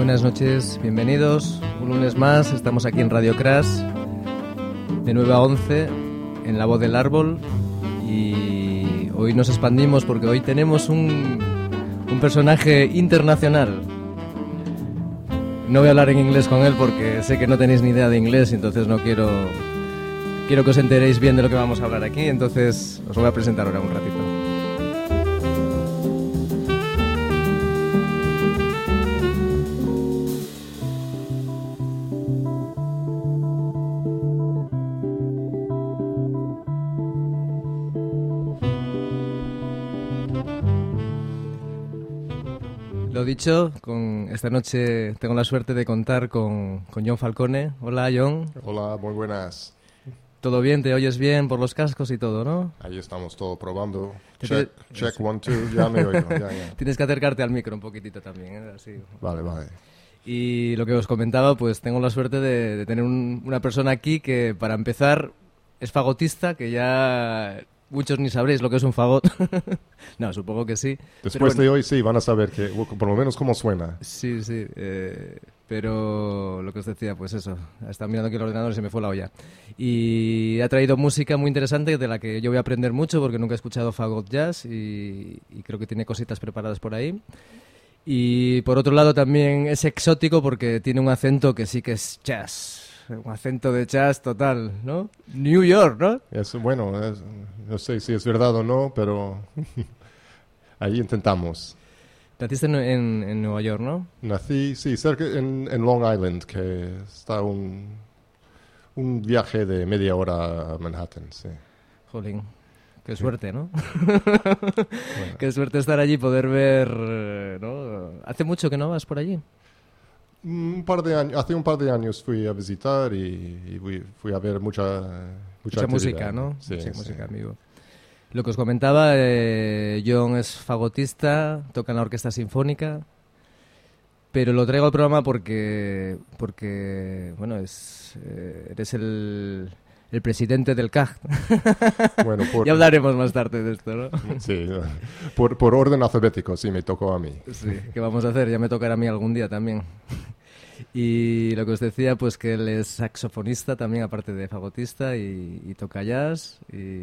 Buenas noches, bienvenidos. Un lunes más, estamos aquí en Radio Crash, de 9 a 11, en La Voz del Árbol. Y hoy nos expandimos porque hoy tenemos un personaje internacional. No voy a hablar en inglés con él porque sé que no tenéis ni idea de inglés, entonces no quiero que os enteréis bien de lo que vamos a hablar aquí, entonces os voy a presentar ahora un ratito. Lo dicho, esta noche tengo la suerte de contar con John Falcone. Hola, John. Hola, muy buenas. ¿Todo bien? ¿Te oyes bien por los cascos y todo, no? Ahí estamos todo probando. Check, 1, 2, ya me oigo. Ya. Tienes que acercarte al micro un poquitito también, ¿eh? Así. Vale. Y lo que os comentaba, pues tengo la suerte de tener una persona aquí que, para empezar, es fagotista, que ya muchos ni sabréis lo que es un fagot. No, supongo que sí. Después de hoy sí, van a saber que, por lo menos, cómo suena. Sí. Pero lo que os decía, pues eso, estaba mirando aquí el ordenador y se me fue la olla. Y ha traído música muy interesante de la que yo voy a aprender mucho porque nunca he escuchado fagot jazz y creo que tiene cositas preparadas por ahí. Y por otro lado también es exótico porque tiene un acento que sí que es jazz. Un acento de jazz total, ¿no? New York, ¿no? No sé si es verdad o no, pero ahí intentamos. Naciste en Nueva York, ¿no? Nací, sí, cerca en Long Island, que está un viaje de media hora a Manhattan, sí. Jolín, qué suerte, ¿no? Bueno. Qué suerte estar allí y poder ver, ¿no? ¿Hace mucho que no vas por allí? Hace un par de años fui a visitar y fui a ver mucha música, ¿no? Sí, mucha música, amigo. Lo que os comentaba, John es fagotista, toca en la orquesta sinfónica, pero lo traigo al programa porque bueno, eres el presidente del CAG. Bueno, ya hablaremos más tarde de esto, ¿no? Sí, por orden alfabético, sí, me tocó a mí. Sí, ¿qué vamos a hacer? Ya me tocará a mí algún día también. Y lo que os decía, pues que él es saxofonista también, aparte de fagotista, y toca jazz,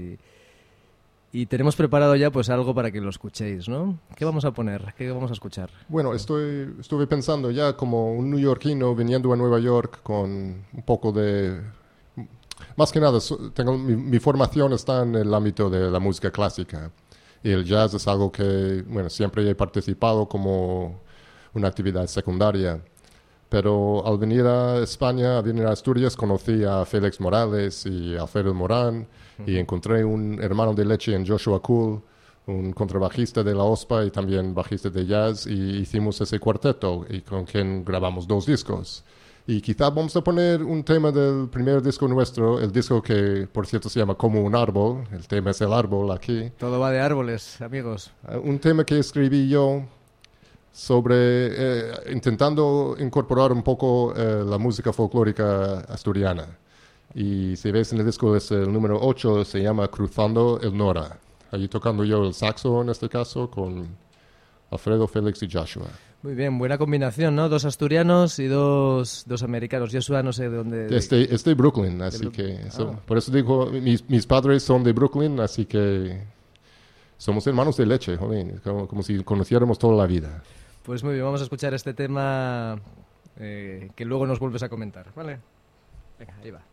y tenemos preparado ya pues algo para que lo escuchéis, ¿no? ¿Qué vamos a poner? ¿Qué vamos a escuchar? Bueno, estuve pensando ya como un neoyorquino viniendo a Nueva York con un poco de... Más que nada, mi formación está en el ámbito de la música clásica. Y el jazz es algo que, bueno, siempre he participado como una actividad secundaria. Pero al venir a España, a venir a Asturias, conocí a Félix Morales y a Alfredo Morán. Y encontré un hermano de leche en Joshua Cool, un contrabajista de la OSPA y también bajista de jazz. Y hicimos ese cuarteto y con quien grabamos 2 discos. Y quizá vamos a poner un tema del primer disco nuestro, el disco que, por cierto, se llama Como un árbol. El tema es el árbol aquí. Todo va de árboles, amigos. Un tema que escribí yo sobre, intentando incorporar un poco la música folclórica asturiana. Y si ves en el disco es el número 8, se llama Cruzando el Nora. Allí tocando yo el saxo en este caso con Alfredo, Félix y Joshua. Muy bien, buena combinación, ¿no? 2 asturianos y dos americanos. Joshua no sé de dónde... Es de Brooklyn, así que... Por eso digo, mis padres son de Brooklyn, así que somos hermanos de leche, joder, como si conociéramos toda la vida. Pues muy bien, vamos a escuchar este tema que luego nos vuelves a comentar, ¿vale? Venga, ahí va.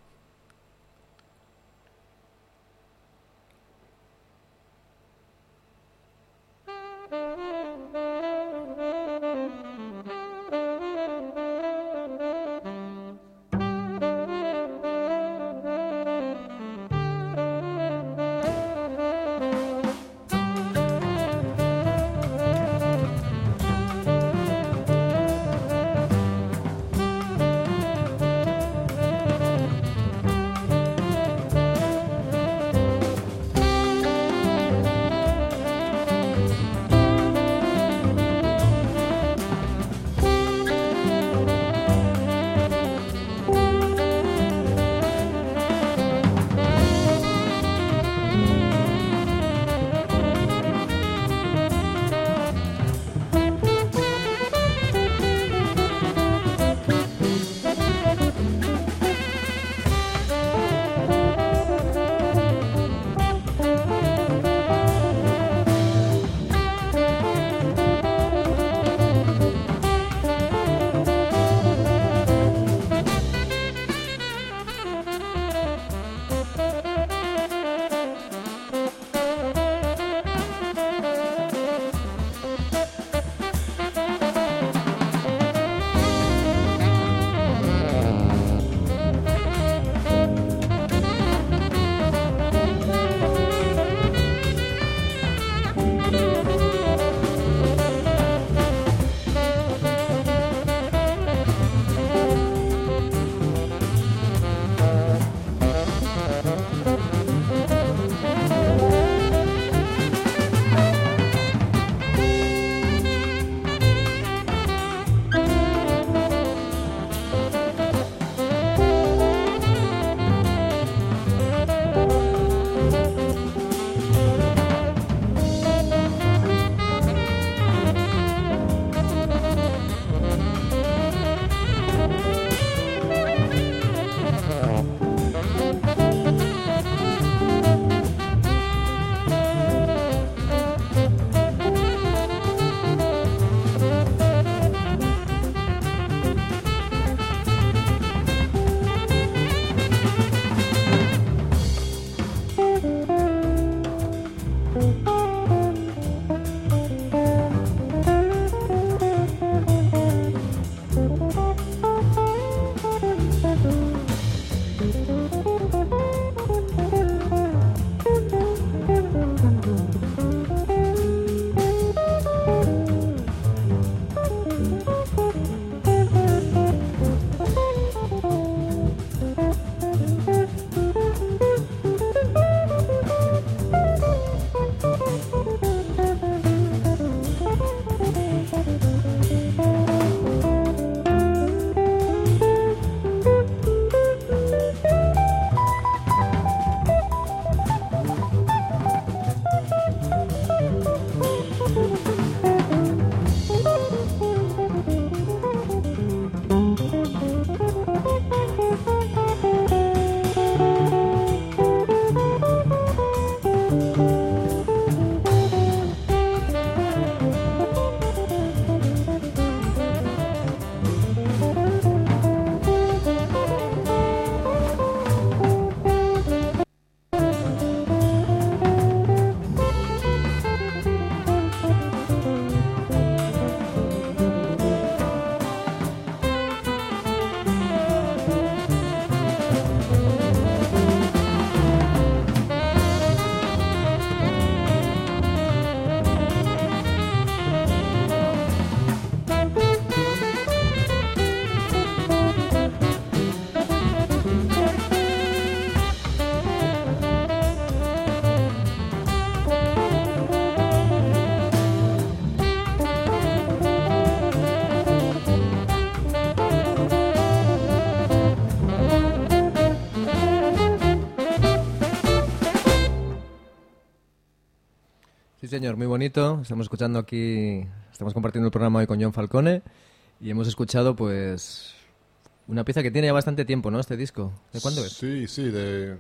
señor, muy bonito. Estamos compartiendo el programa hoy con John Falcone y hemos escuchado pues una pieza que tiene ya bastante tiempo, ¿no? Este disco. ¿De cuándo es? Sí, del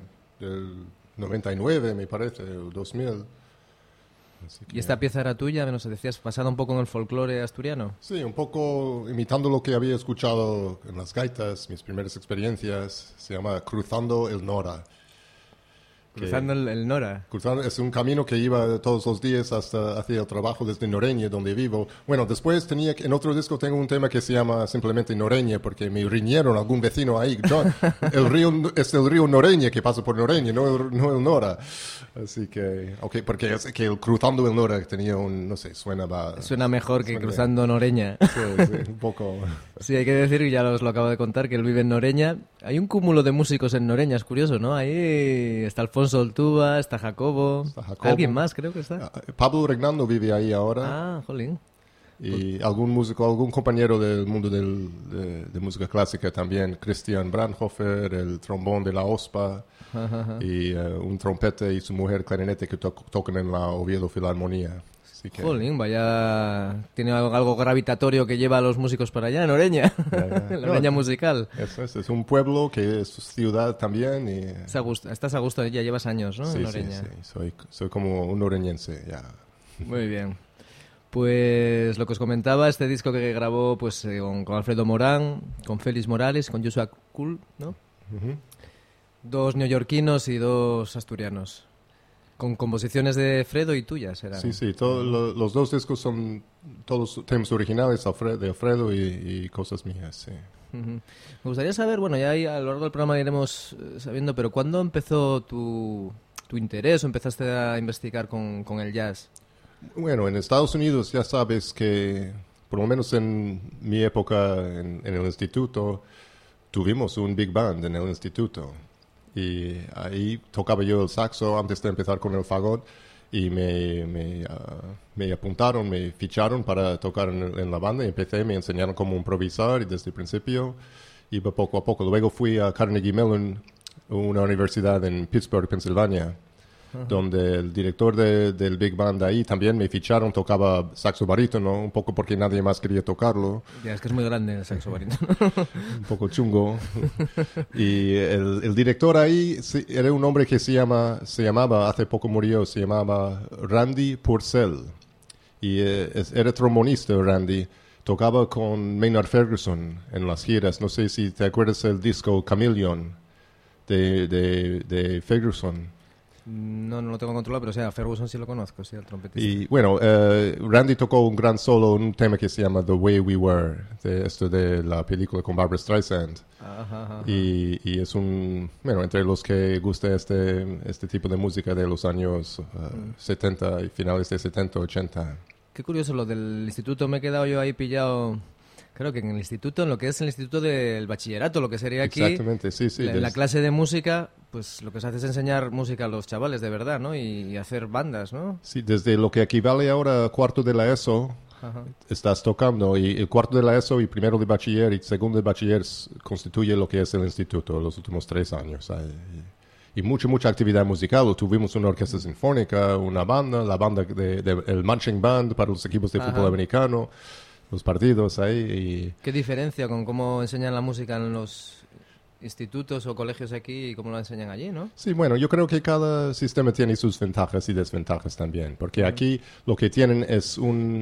99 me parece, o 2000. ¿Y esta pieza era tuya? Nos decías, basada un poco en el folclore asturiano. Sí, un poco imitando lo que había escuchado en las gaitas, mis primeras experiencias. Se llama Cruzando el Nora. Cruzando el Nora. Es un camino que iba todos los días hacia el trabajo desde Noreña, donde vivo. Bueno, después en otro disco tengo un tema que se llama simplemente Noreña, porque me riñeron algún vecino ahí. John, es el río Noreña que pasa por Noreña, no el Nora. Así que, porque es que el Cruzando el Nora tenía no sé, suena mejor que Cruzando bien. Noreña. Sí, un poco. Sí, hay que decir, y ya os lo acabo de contar, que él vive en Noreña. Hay un cúmulo de músicos en Noreña, es curioso, ¿no? Ahí está Alfonso Oltuba, está Jacobo. Alguien más creo que está. Pablo Regnando vive ahí ahora. Ah, jolín. Y algún músico, algún compañero del mundo de música clásica también, Christian Brandhofer, el trombón de la OSPA, y un trompete y su mujer clarinete que tocan en la Oviedo Filarmonía. Jolín, vaya, tiene algo gravitatorio que lleva a los músicos para allá, en Oreña, la Oreña musical. Eso es un pueblo que es ciudad también. Y... Estás a gusto, ya llevas años, ¿no? Sí, en Oreña. Sí, soy como un oreñense, ya. Muy bien. Pues lo que os comentaba, este disco que grabó pues con Alfredo Morán, con Félix Morales, con Joshua Kuhl, ¿no? Uh-huh. 2 neoyorquinos y 2 asturianos. Con composiciones de Fredo y tuyas, ¿eran? Sí, los 2 discos son todos temas originales de Alfredo y cosas mías, sí. Uh-huh. Me gustaría saber, bueno, ya ahí a lo largo del programa iremos sabiendo, pero ¿cuándo empezó tu interés o empezaste a investigar con el jazz? Bueno, en Estados Unidos ya sabes que, por lo menos en mi época en el instituto, tuvimos un big band en el instituto. Y ahí tocaba yo el saxo antes de empezar con el fagot y me apuntaron, me ficharon para tocar en la banda y me enseñaron cómo improvisar y desde el principio iba poco a poco. Luego fui a Carnegie Mellon, una universidad en Pittsburgh, Pensilvania, donde el director del Big Band ahí también me ficharon, tocaba saxo barítono, un poco porque nadie más quería tocarlo. Ya, es que es muy grande el saxo barítono. Un poco chungo. Y el director ahí era un hombre que se llamaba, hace poco murió, se llamaba Randy Purcell. Y era trombonista, Randy. Tocaba con Maynard Ferguson en las giras. No sé si te acuerdas del disco Chameleon de Ferguson. No lo tengo controlado, pero o sea, Ferguson sí lo conozco, sí, el trompetista. Y bueno, Randy tocó un gran solo, un tema que se llama The Way We Were, de la película con Barbra Streisand. Ajá. Y es entre los que gusta este tipo de música de los años 70 y finales de 70, 80. Qué curioso lo del instituto, me he quedado yo ahí pillado. Claro que en el instituto, en lo que es el instituto del bachillerato, lo que sería aquí... Exactamente, sí. La clase de música, pues lo que se hace es enseñar música a los chavales, de verdad, ¿no? Y hacer bandas, ¿no? Sí, desde lo que equivale ahora a cuarto de la ESO, estás tocando. Y el cuarto de la ESO y primero de bachiller y segundo de bachiller constituye lo que es el instituto los últimos 3 años. Y mucha actividad musical. Tuvimos una orquesta sinfónica, una banda, la banda el marching band para los equipos de fútbol americano. Los partidos ahí. ¿Qué diferencia con cómo enseñan la música en los institutos o colegios aquí y cómo lo enseñan allí, no? Sí, bueno, yo creo que cada sistema tiene sus ventajas y desventajas también, porque aquí lo que tienen es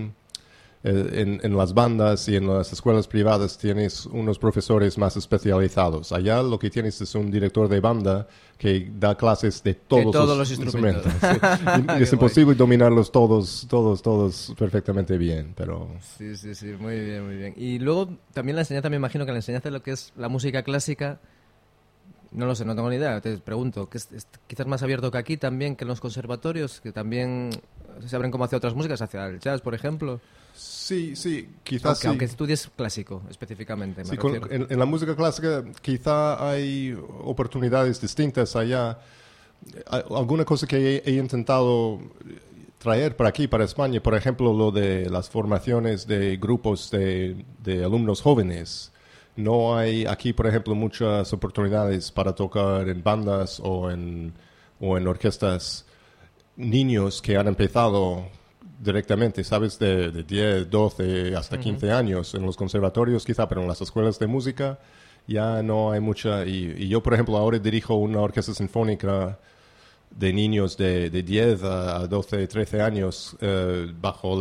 en las bandas y en las escuelas privadas tienes unos profesores más especializados. Allá lo que tienes es un director de banda que da clases de todos los instrumentos. Sí. Es imposible dominarlos todos perfectamente bien, pero... Sí, muy bien. Y luego también la enseñanza, me imagino que la enseñanza de lo que es la música clásica, no lo sé, no tengo ni idea, te pregunto, que es quizás más abierto que aquí también, que en los conservatorios, que también se abren como hacia otras músicas, hacia el jazz, por ejemplo. Sí, quizás sí. Aunque estudies clásico, específicamente, sí, en la música clásica quizá hay oportunidades distintas allá. Alguna cosa que he intentado traer para aquí, para España, por ejemplo, lo de las formaciones de grupos de alumnos jóvenes. No hay aquí, por ejemplo, muchas oportunidades para tocar en bandas o en orquestas niños que han empezado directamente, ¿sabes? De 10, 12 hasta 15 años. En los conservatorios quizá, pero en las escuelas de música ya no hay mucha. Y yo, por ejemplo, ahora dirijo una orquesta sinfónica de niños de 10 a 12, 13 años bajo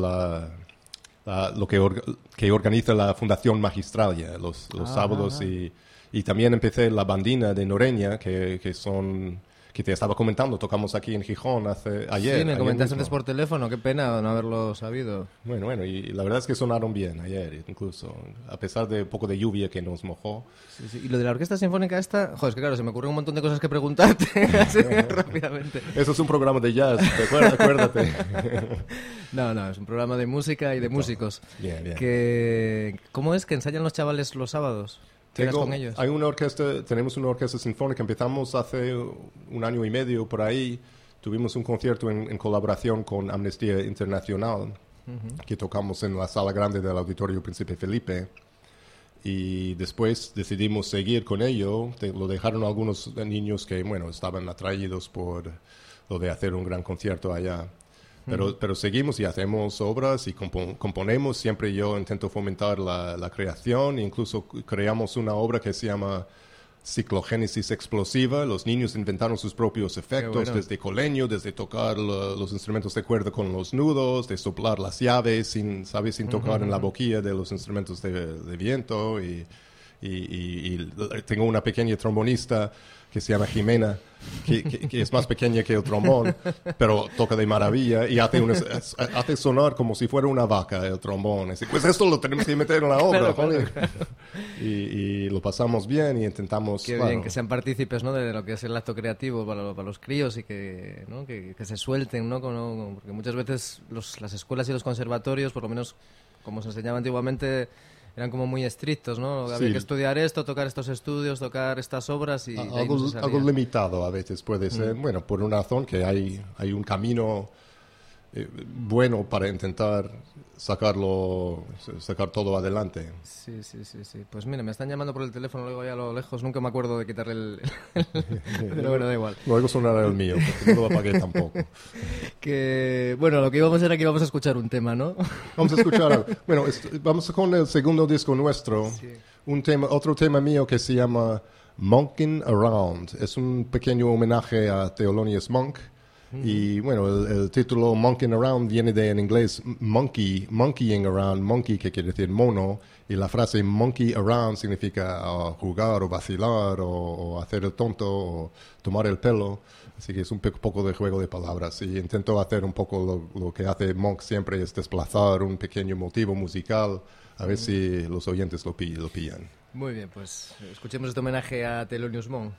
lo que organiza la Fundación Magistralia los sábados. Y también empecé la bandina de Noreña, que te estaba comentando, tocamos aquí en Gijón ayer. Sí, me comentaste antes por teléfono, qué pena no haberlo sabido. Bueno, y la verdad es que sonaron bien ayer, incluso, a pesar de un poco de lluvia que nos mojó. Sí. Y lo de la orquesta sinfónica esta, joder, es que claro, se me ocurren un montón de cosas que preguntarte así rápidamente. Eso es un programa de jazz, acuérdate. No, es un programa de música y de músicos. Bien. ¿Cómo es que ensayan los chavales los sábados? Con ellos? Tenemos una orquesta sinfónica, empezamos hace 1 año y medio por ahí, tuvimos un concierto en colaboración con Amnistía Internacional, que tocamos en la sala grande del Auditorio Príncipe Felipe, y después decidimos seguir con ello. Lo dejaron algunos niños que, estaban atraídos por lo de hacer un gran concierto allá. Pero seguimos y hacemos obras y componemos. Siempre yo intento fomentar la creación. Incluso creamos una obra que se llama Ciclogénesis Explosiva. Los niños inventaron sus propios efectos, desde coleño, desde tocar los instrumentos de cuerda con los nudos, de soplar las llaves sin tocar en la boquilla de los instrumentos de viento. Y tengo una pequeña trombonista que se llama Jimena, que es más pequeña que el trombón, pero toca de maravilla y hace sonar como si fuera una vaca el trombón. Así, pues esto lo tenemos que meter en la obra. Claro. Y lo pasamos bien y intentamos... Qué bien, que sean partícipes, ¿no?, de lo que es el acto creativo para los críos y que se suelten, ¿no? Porque muchas veces las escuelas y los conservatorios, por lo menos como se enseñaba antiguamente, eran como muy estrictos, ¿no? Había que estudiar esto, tocar estos estudios, tocar estas obras y... Algo limitado a veces puede ser, por una razón que hay un camino bueno para intentar sacar todo adelante. Sí. Pues mira, me están llamando por el teléfono, luego ya a lo lejos, nunca me acuerdo de quitarle el... Pero bueno, da igual. Luego sonará el mío, porque no lo apagué tampoco. Lo que íbamos a hacer aquí, vamos a escuchar un tema, ¿no? Vamos a escuchar... vamos con el segundo disco nuestro. Sí. Otro tema mío que se llama Monking Around. Es un pequeño homenaje a Thelonious Monk. Y el título Monking Around viene en inglés monkeying around, monkey que quiere decir mono, y la frase monkey around significa jugar o vacilar o hacer el tonto o tomar el pelo. Así que es un poco de juego de palabras. Y intento hacer un poco lo que hace Monk siempre, es desplazar un pequeño motivo musical, a ver si los oyentes lo pillan. Muy bien, pues escuchemos este homenaje a Thelonious Monk.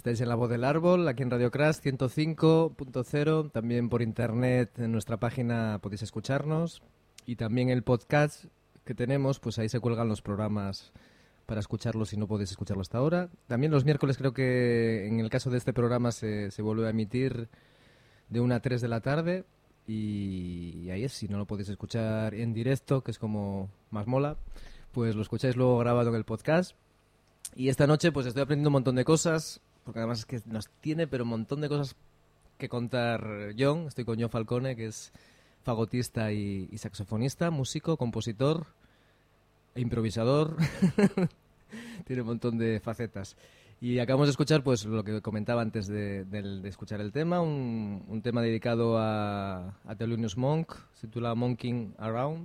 Estáis en La Voz del Árbol, aquí en Radio Crash 105.0. También por internet en nuestra página podéis escucharnos. Y también el podcast que tenemos, pues ahí se cuelgan los programas para escucharlos si no podéis escucharlo hasta ahora. También los miércoles creo que en el caso de este programa se vuelve a emitir de 1 a 3 de la tarde. Y ahí es, si no lo podéis escuchar en directo, que es como más mola, pues lo escucháis luego grabado en el podcast. Y esta noche pues estoy aprendiendo un montón de cosas, porque además es que nos tiene pero un montón de cosas que contar John. Estoy con John Falcone, que es fagotista y saxofonista, músico, compositor e improvisador. Tiene un montón de facetas. Y acabamos de escuchar pues lo que comentaba antes de escuchar el tema, un tema dedicado a Thelonious Monk, se titula Monking Around,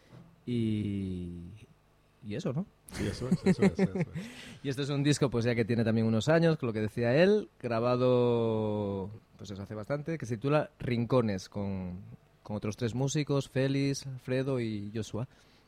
y eso, ¿no? Sí, eso es. Y esto es un disco pues ya que tiene también unos años, con lo que decía él, grabado pues eso hace bastante, que se titula Rincones, con otros 3 músicos, Félix, Alfredo y Joshua.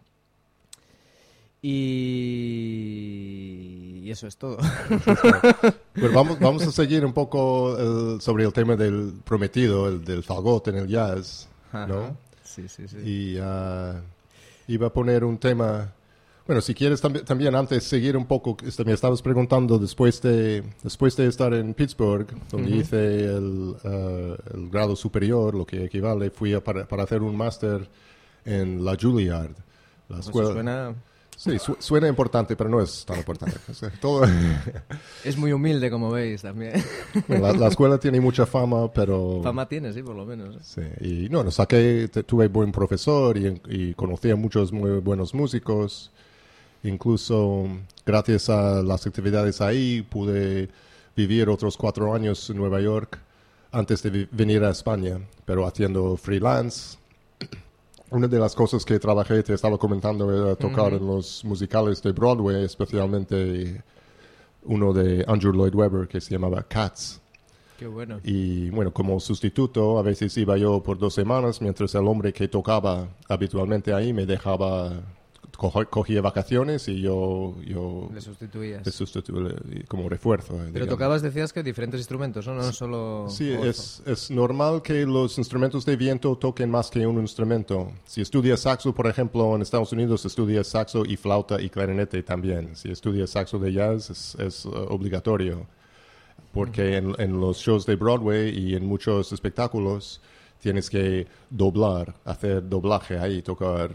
Y eso es todo. Pues vamos a seguir un poco sobre el tema del prometido, el fagot en el jazz, ¿no? Ajá. Sí. Y iba a poner un tema. Bueno, si quieres también antes seguir un poco, me estabas preguntando después de estar en Pittsburgh, donde hice el grado superior, lo que equivale, fui para hacer un máster en la Juilliard, la escuela. Suena... Sí, suena importante, pero no es tan importante. O sea, todo... Es muy humilde, como veis, también. Bueno, la escuela tiene mucha fama, pero... Fama tiene, sí, por lo menos. Sí, y no, tuve buen profesor y conocí a muchos muy buenos músicos. Incluso, gracias a las actividades ahí, pude vivir otros 4 años en Nueva York antes de venir a España, pero haciendo freelance. Una de las cosas que trabajé, te estaba comentando, era tocar en los musicales de Broadway, especialmente uno de Andrew Lloyd Webber que se llamaba Cats. Qué bueno. Y bueno, como sustituto, a veces iba yo por 2 semanas, mientras el hombre que tocaba habitualmente ahí me dejaba, cogía vacaciones y yo Le sustituías. le sustituía como refuerzo. Pero digamos. tocabas, decías que diferentes instrumentos, ¿no? No solo... Sí, corzo. es normal que los instrumentos de viento toquen más que un instrumento. Si estudias saxo, por ejemplo, en Estados Unidos estudias saxo y flauta y clarinete también. Si estudias saxo de jazz es obligatorio. Porque en los shows de Broadway y en muchos espectáculos tienes que hacer doblaje ahí, tocar...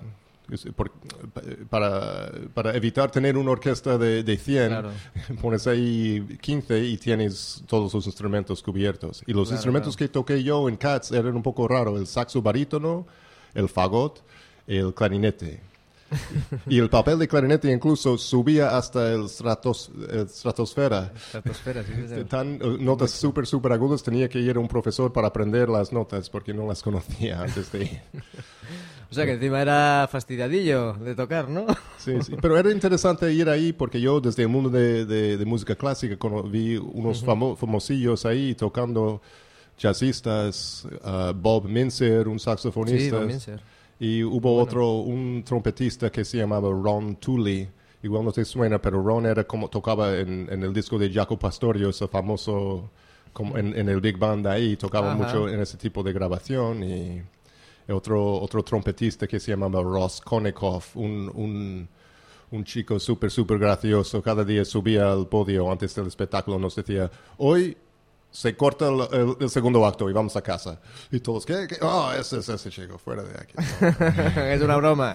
Para evitar tener una orquesta de 100, claro. Pones ahí 15 y tienes todos los instrumentos cubiertos. Y los instrumentos que toqué yo en Cats eran un poco raros: el saxo barítono, el fagot, el clarinete. Y el papel de clarinete incluso subía hasta el estratosfera. Estratosfera, sí. Notas súper agudas. Tenía que ir a un profesor para aprender las notas porque no las conocía antes de ir. O sea que encima era fastidiadillo de tocar, ¿no? Sí, pero era interesante ir ahí porque yo desde el mundo de música clásica vi unos famosillos ahí tocando, jazzistas, Bob Minzer, un saxofonista. Sí, Bob Minzer. Y hubo un trompetista que se llamaba Ron Tooley. Igual no te suena, pero Ron era como tocaba en el disco de Jaco Pastorius, ese famoso como en el Big Band ahí, tocaba mucho en ese tipo de grabación. Y otro trompetista que se llamaba Ross Konikoff, un chico súper gracioso. Cada día subía al podio antes del espectáculo, nos decía: hoy se corta el segundo acto y vamos a casa. Y todos, ¿qué? Oh, ese chico, fuera de aquí. Es una broma.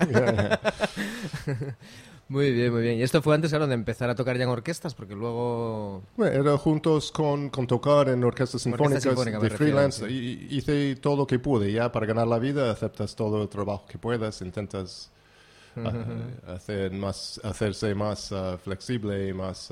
Muy bien. Y esto fue antes, claro, de empezar a tocar ya en orquestas, porque luego... Bueno, era juntos con tocar en orquestas sinfónicas de freelance. Sí. Y hice todo lo que pude. Ya para ganar la vida aceptas todo el trabajo que puedas, intentas hacerse más flexible y más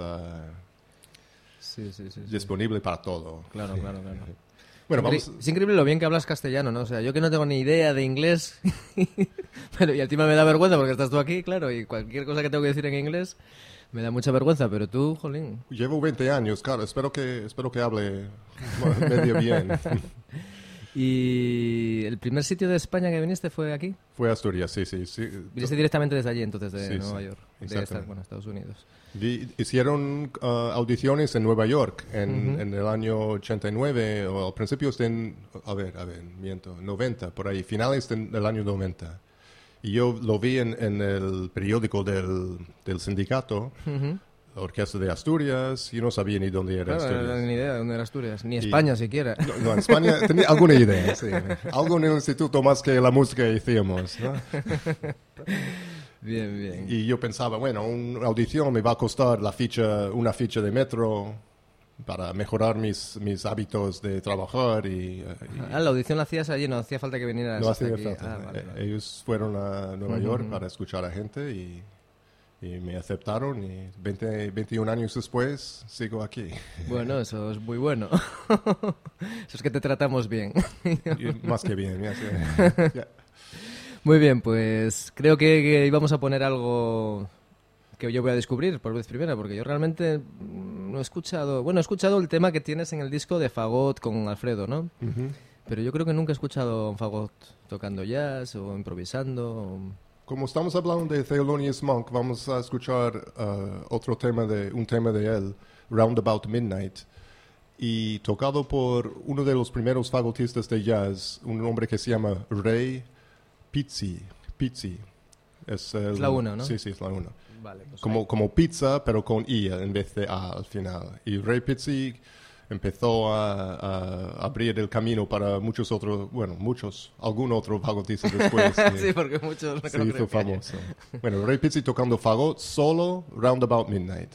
disponible para todo. Claro. Bueno, es increíble lo bien que hablas castellano, ¿no? O sea, yo que no tengo ni idea de inglés, pero y encima me da vergüenza porque estás tú aquí, claro, y cualquier cosa que tengo que decir en inglés me da mucha vergüenza, pero tú, jolín. Llevo 20 años, claro, espero que hable medio bien. ¿Y el primer sitio de España que viniste fue aquí? Fue Asturias, sí. Viniste directamente desde allí, entonces, de Sí, Nueva sí, York, exactamente. Estados Unidos. Hicieron audiciones en Nueva York en el año 89, o al principio miento, 90, por ahí, finales del año 90. Y yo lo vi en el periódico del sindicato, la Orquesta de Asturias. Yo no sabía ni dónde era Claro, Asturias. no tenía ni idea de dónde era Asturias, ni España siquiera. No, en España tenía alguna idea, sí. Algo en el instituto más que la música hacíamos, ¿no? Bien. Y yo pensaba, bueno, una audición me va a costar una ficha de metro para mejorar mis hábitos de trabajar La audición la hacías allí, no hacía falta que vinieras no hasta hacía aquí. falta. Vale. Ellos fueron a Nueva York para escuchar a gente y me aceptaron y 21 años después sigo aquí. Bueno, eso es muy bueno. Eso es que te tratamos bien. Y más que bien, ya sé. Ya. Muy bien, pues creo que íbamos a poner algo que yo voy a descubrir por vez primera, porque yo realmente no he escuchado... Bueno, he escuchado el tema que tienes en el disco de Fagot con Alfredo, ¿no? Pero yo creo que nunca he escuchado a un Fagot tocando jazz o improvisando. Como estamos hablando de Thelonious Monk, vamos a escuchar un tema de él, Roundabout Midnight, y tocado por uno de los primeros fagotistas de jazz, un hombre que se llama Ray Pizzi. Es la 1, ¿no? Sí, es la 1. Vale, pues Como pizza, pero con I en vez de A al final. Y Ray Pizzi empezó a abrir el camino para algún otro fagotista después. Sí, porque muchos no se creo hizo que haya. famoso. Bueno, Ray Pizzi tocando fagot solo, Roundabout Midnight.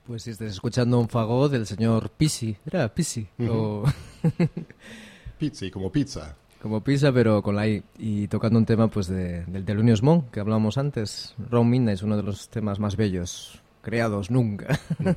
Pues si estás escuchando un fagot del señor Pisi, ¿era Pisi? O Pizzi, como pizza. como Pisa, pero con la I. Y tocando un tema pues del Thelonious Monk, que hablábamos antes. Round Midnight es uno de los temas más bellos creados nunca.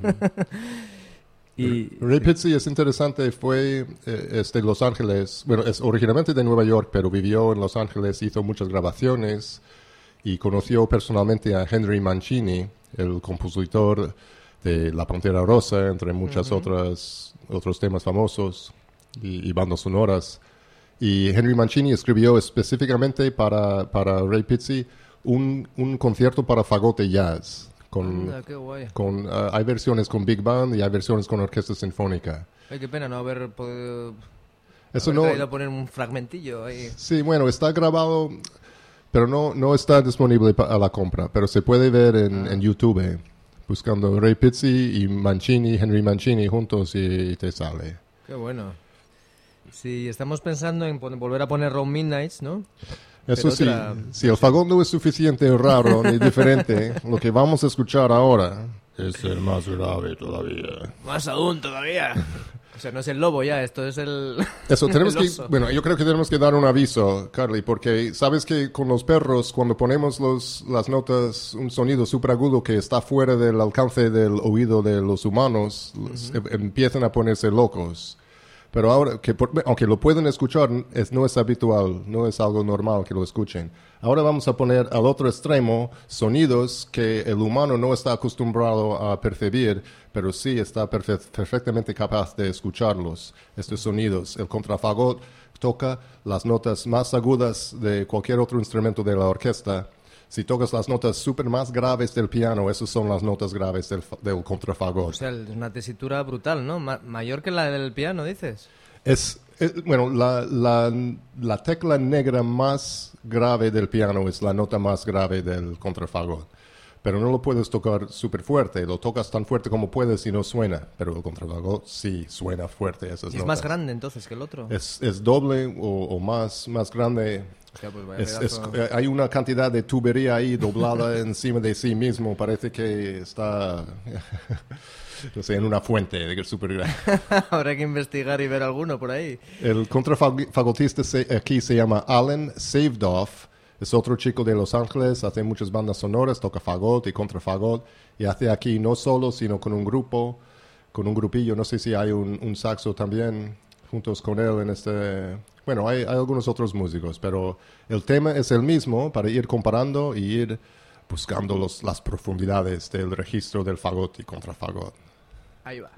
Y Ray Pizzi es interesante, es de Los Ángeles, bueno, es originalmente de Nueva York, pero vivió en Los Ángeles, hizo muchas grabaciones y conoció personalmente a Henry Mancini, el compositor de La Pantera Rosa, entre muchas otros temas famosos y bandas sonoras. Y Henry Mancini escribió específicamente para Ray Pizzi un concierto para fagote jazz. anda, qué guay. Hay versiones con Big Band y hay versiones con orquesta sinfónica. Ay, qué pena no haber podido Eso haber no, traído a poner un fragmentillo ahí. sí, bueno, está grabado, pero no está disponible a la compra, pero se puede ver en YouTube, buscando Ray Pizzi y Mancini, Henry Mancini juntos y te sale. Qué bueno. Sí, estamos pensando en volver a poner Round Midnights, ¿no? Eso Pero sí, otra- si el fagón no es suficiente raro ni diferente, lo que vamos a escuchar ahora es el más grave todavía. Más aún todavía. O sea, no es el lobo ya, esto es el... Eso, tenemos el que, oso. bueno, yo creo que tenemos que dar un aviso, Carly, porque sabes que con los perros, cuando ponemos las notas, un sonido súper agudo que está fuera del alcance del oído de los humanos, empiezan a ponerse locos. Pero ahora, aunque lo pueden escuchar, no es habitual, no es algo normal que lo escuchen. Ahora vamos a poner al otro extremo sonidos que el humano no está acostumbrado a percibir, pero sí está perfectamente capaz de escucharlos, estos sonidos. El contrafagot toca las notas más agudas de cualquier otro instrumento de la orquesta. Si tocas las notas súper más graves del piano, esas son las notas graves del contrafagot. O sea, es una tesitura brutal, ¿no? Mayor que la del piano, dices. Bueno, la tecla negra más grave del piano es la nota más grave del contrafagot. Pero no lo puedes tocar súper fuerte. Lo tocas tan fuerte como puedes y no suena. Pero el contrafagot sí suena fuerte esas Y es notas. más grande entonces que el otro. Es doble o más grande. Hostia, pues vaya pedazo. Hay una cantidad de tubería ahí doblada encima de sí mismo. Parece que está, no sé, en una fuente de súper grande. Habrá que investigar y ver alguno por ahí. El contrafagotista aquí se llama Alan Savedoff. Es otro chico de Los Ángeles, hace muchas bandas sonoras, toca fagot y contrafagot. Y hace aquí no solo, sino con un grupo, con un grupillo. No sé si hay un saxo también juntos con él en este... Bueno, hay algunos otros músicos, pero el tema es el mismo para ir comparando y ir buscando las profundidades del registro del fagot y contrafagot. Ahí va.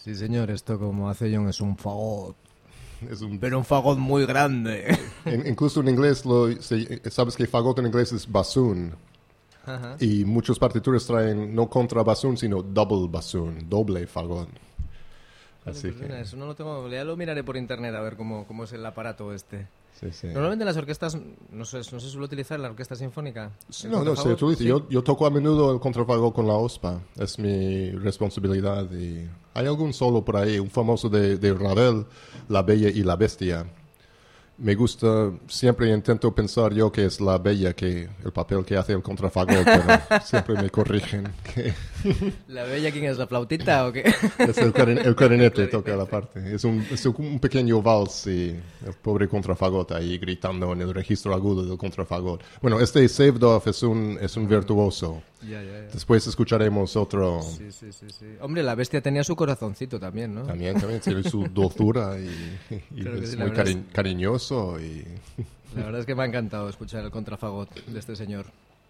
Sí, señor, esto como hace John es un fagot. Es un, Pero un fagot muy grande. incluso en inglés, sabes que fagot en inglés es bassoon. Ajá. Y muchas partituras traen no contrabassoon, sino double bassoon, doble fagot. Vale, Así pues mira, eso no lo tengo, ya lo miraré por internet a ver cómo es el aparato este. sí. Normalmente en las orquestas, no se suele utilizar la orquesta sinfónica. Sí, ¿El no, se contrafagot? utiliza. Sí. Yo toco a menudo el contrafagot con la OSPA. Es mi responsabilidad. Y hay algún solo por ahí, un famoso de Ravel, La Bella y la Bestia. Me gusta, siempre intento pensar yo que es la Bella que el papel que hace el contrafagot, pero siempre me corrigen que ¿La bella quién es? ¿La flautita o qué? es el clarinete toca la parte. Es un pequeño vals y el pobre contrafagot ahí gritando en el registro agudo del contrafagot. Bueno, este Sevdorf es un virtuoso. Ya. Después escucharemos otro. Sí. Hombre, la bestia tenía su corazoncito también, ¿no? También tiene su dulzura y Claro que es sí, muy la verdad cariñoso. Y La verdad es que me ha encantado escuchar el contrafagot de este señor.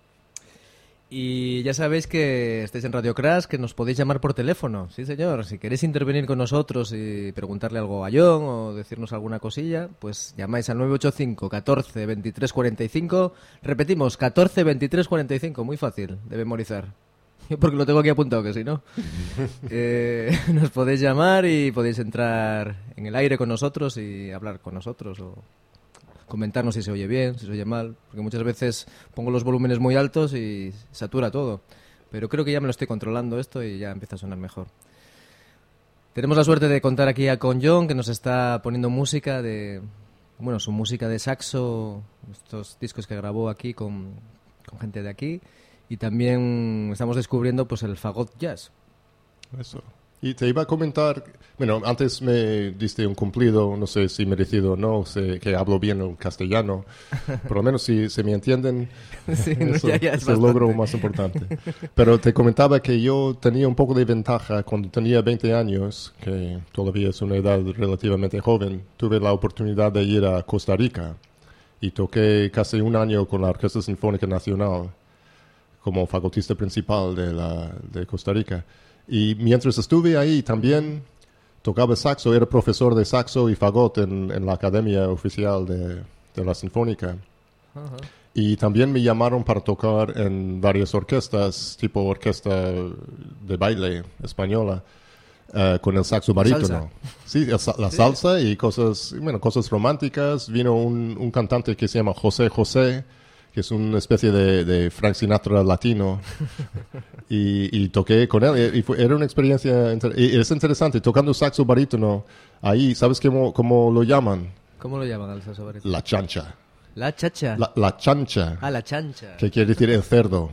Y ya sabéis que estáis en Radio Crash, que nos podéis llamar por teléfono. Sí, señor. Si queréis intervenir con nosotros y preguntarle algo a John o decirnos alguna cosilla, pues llamáis al 985 14 23 45. Repetimos, 14 23 45. Muy fácil de memorizar. Porque lo tengo aquí apuntado, que si no. Nos podéis llamar y podéis entrar en el aire con nosotros y hablar con nosotros o comentarnos si se oye bien, si se oye mal, porque muchas veces pongo los volúmenes muy altos y satura todo, pero creo que ya me lo estoy controlando esto y ya empieza a sonar mejor. Tenemos la suerte de contar aquí con John, que nos está poniendo música su música de saxo, estos discos que grabó aquí con gente de aquí, y también estamos descubriendo pues el fagot jazz. eso. Y te iba a comentar, bueno, antes me diste un cumplido, no sé si merecido o no, sé que hablo bien el castellano, por lo menos si se me entienden, Sí, eso ya es el logro más importante. Pero te comentaba que yo tenía un poco de ventaja cuando tenía 20 años, que todavía es una edad relativamente joven, tuve la oportunidad de ir a Costa Rica y toqué casi un año con la Orquesta Sinfónica Nacional como fagotista principal de Costa Rica. Y mientras estuve ahí también tocaba saxo, era profesor de saxo y fagot en la Academia Oficial de la Sinfónica. Ajá. Y también me llamaron para tocar en varias orquestas, tipo orquesta de baile española, con el saxo barítono. Salsa. Sí, la salsa y cosas románticas. Vino un cantante que se llama José José, que es una especie de Frank Sinatra latino, y toqué con él, y era una experiencia, y es interesante, tocando saxo barítono, ahí, ¿sabes cómo lo llaman? ¿Cómo lo llaman al saxo barítono? La chancha. La chacha. La chancha, Ah, la chancha. que quiere decir el cerdo,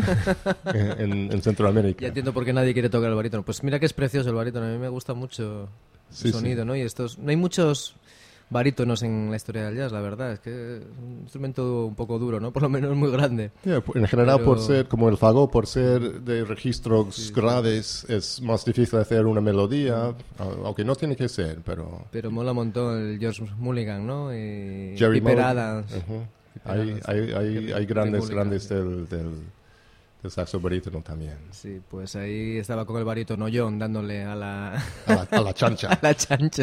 en Centroamérica. Ya entiendo por qué nadie quiere tocar el barítono. Pues mira que es precioso el barítono, a mí me gusta mucho el sonido, ¿no? Y no hay muchos barítonos en la historia del jazz, la verdad. Es que es un instrumento un poco duro, ¿no? Por lo menos muy grande. En general, Pero- por ser, como el fagot, por ser de registros graves, es más difícil hacer una melodía, aunque no tiene que ser, pero... Pero mola un montón el George Mulligan, ¿no? Y Jerry Piper Mulligan. Adams. Ujú. Piper Hay Adams. grandes Mulligan, sí. del saxo barítono también. Sí, pues ahí estaba con el barítono John dándole a la, A la chancha. a la chancha.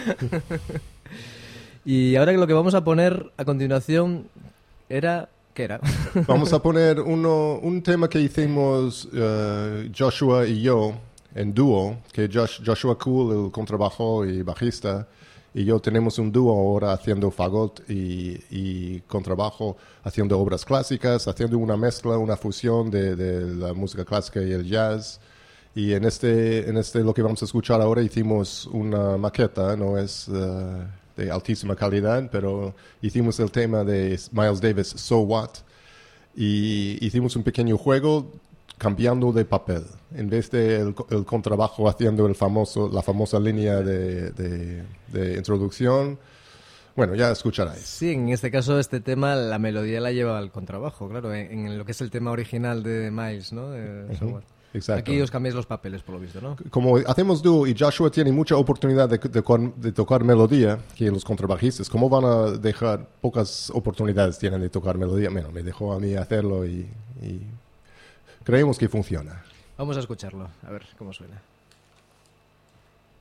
Y ahora lo que vamos a poner a continuación era... ¿Qué era? Vamos a poner un tema que hicimos Joshua y yo en dúo, que Joshua Cool, el contrabajo y bajista, y yo tenemos un dúo ahora haciendo fagot y contrabajo, haciendo obras clásicas, haciendo una mezcla, una fusión de la música clásica y el jazz. Y en este lo que vamos a escuchar ahora hicimos una maqueta, no es de altísima calidad, pero hicimos el tema de Miles Davis, So What, y hicimos un pequeño juego cambiando de papel. En vez de el contrabajo haciendo la famosa línea de introducción, bueno, ya escucharéis. Sí, en este caso este tema, la melodía la lleva al contrabajo, claro, en lo que es el tema original de Miles, ¿no? De So What. Exacto. Aquí os cambiáis los papeles, por lo visto, ¿no? Como hacemos dúo y Joshua tiene mucha oportunidad de tocar melodía que los contrabajistas, ¿cómo van a dejar? Pocas oportunidades tienen de tocar melodía. Bueno, me dejó a mí hacerlo y creemos que funciona. Vamos a escucharlo, a ver cómo suena.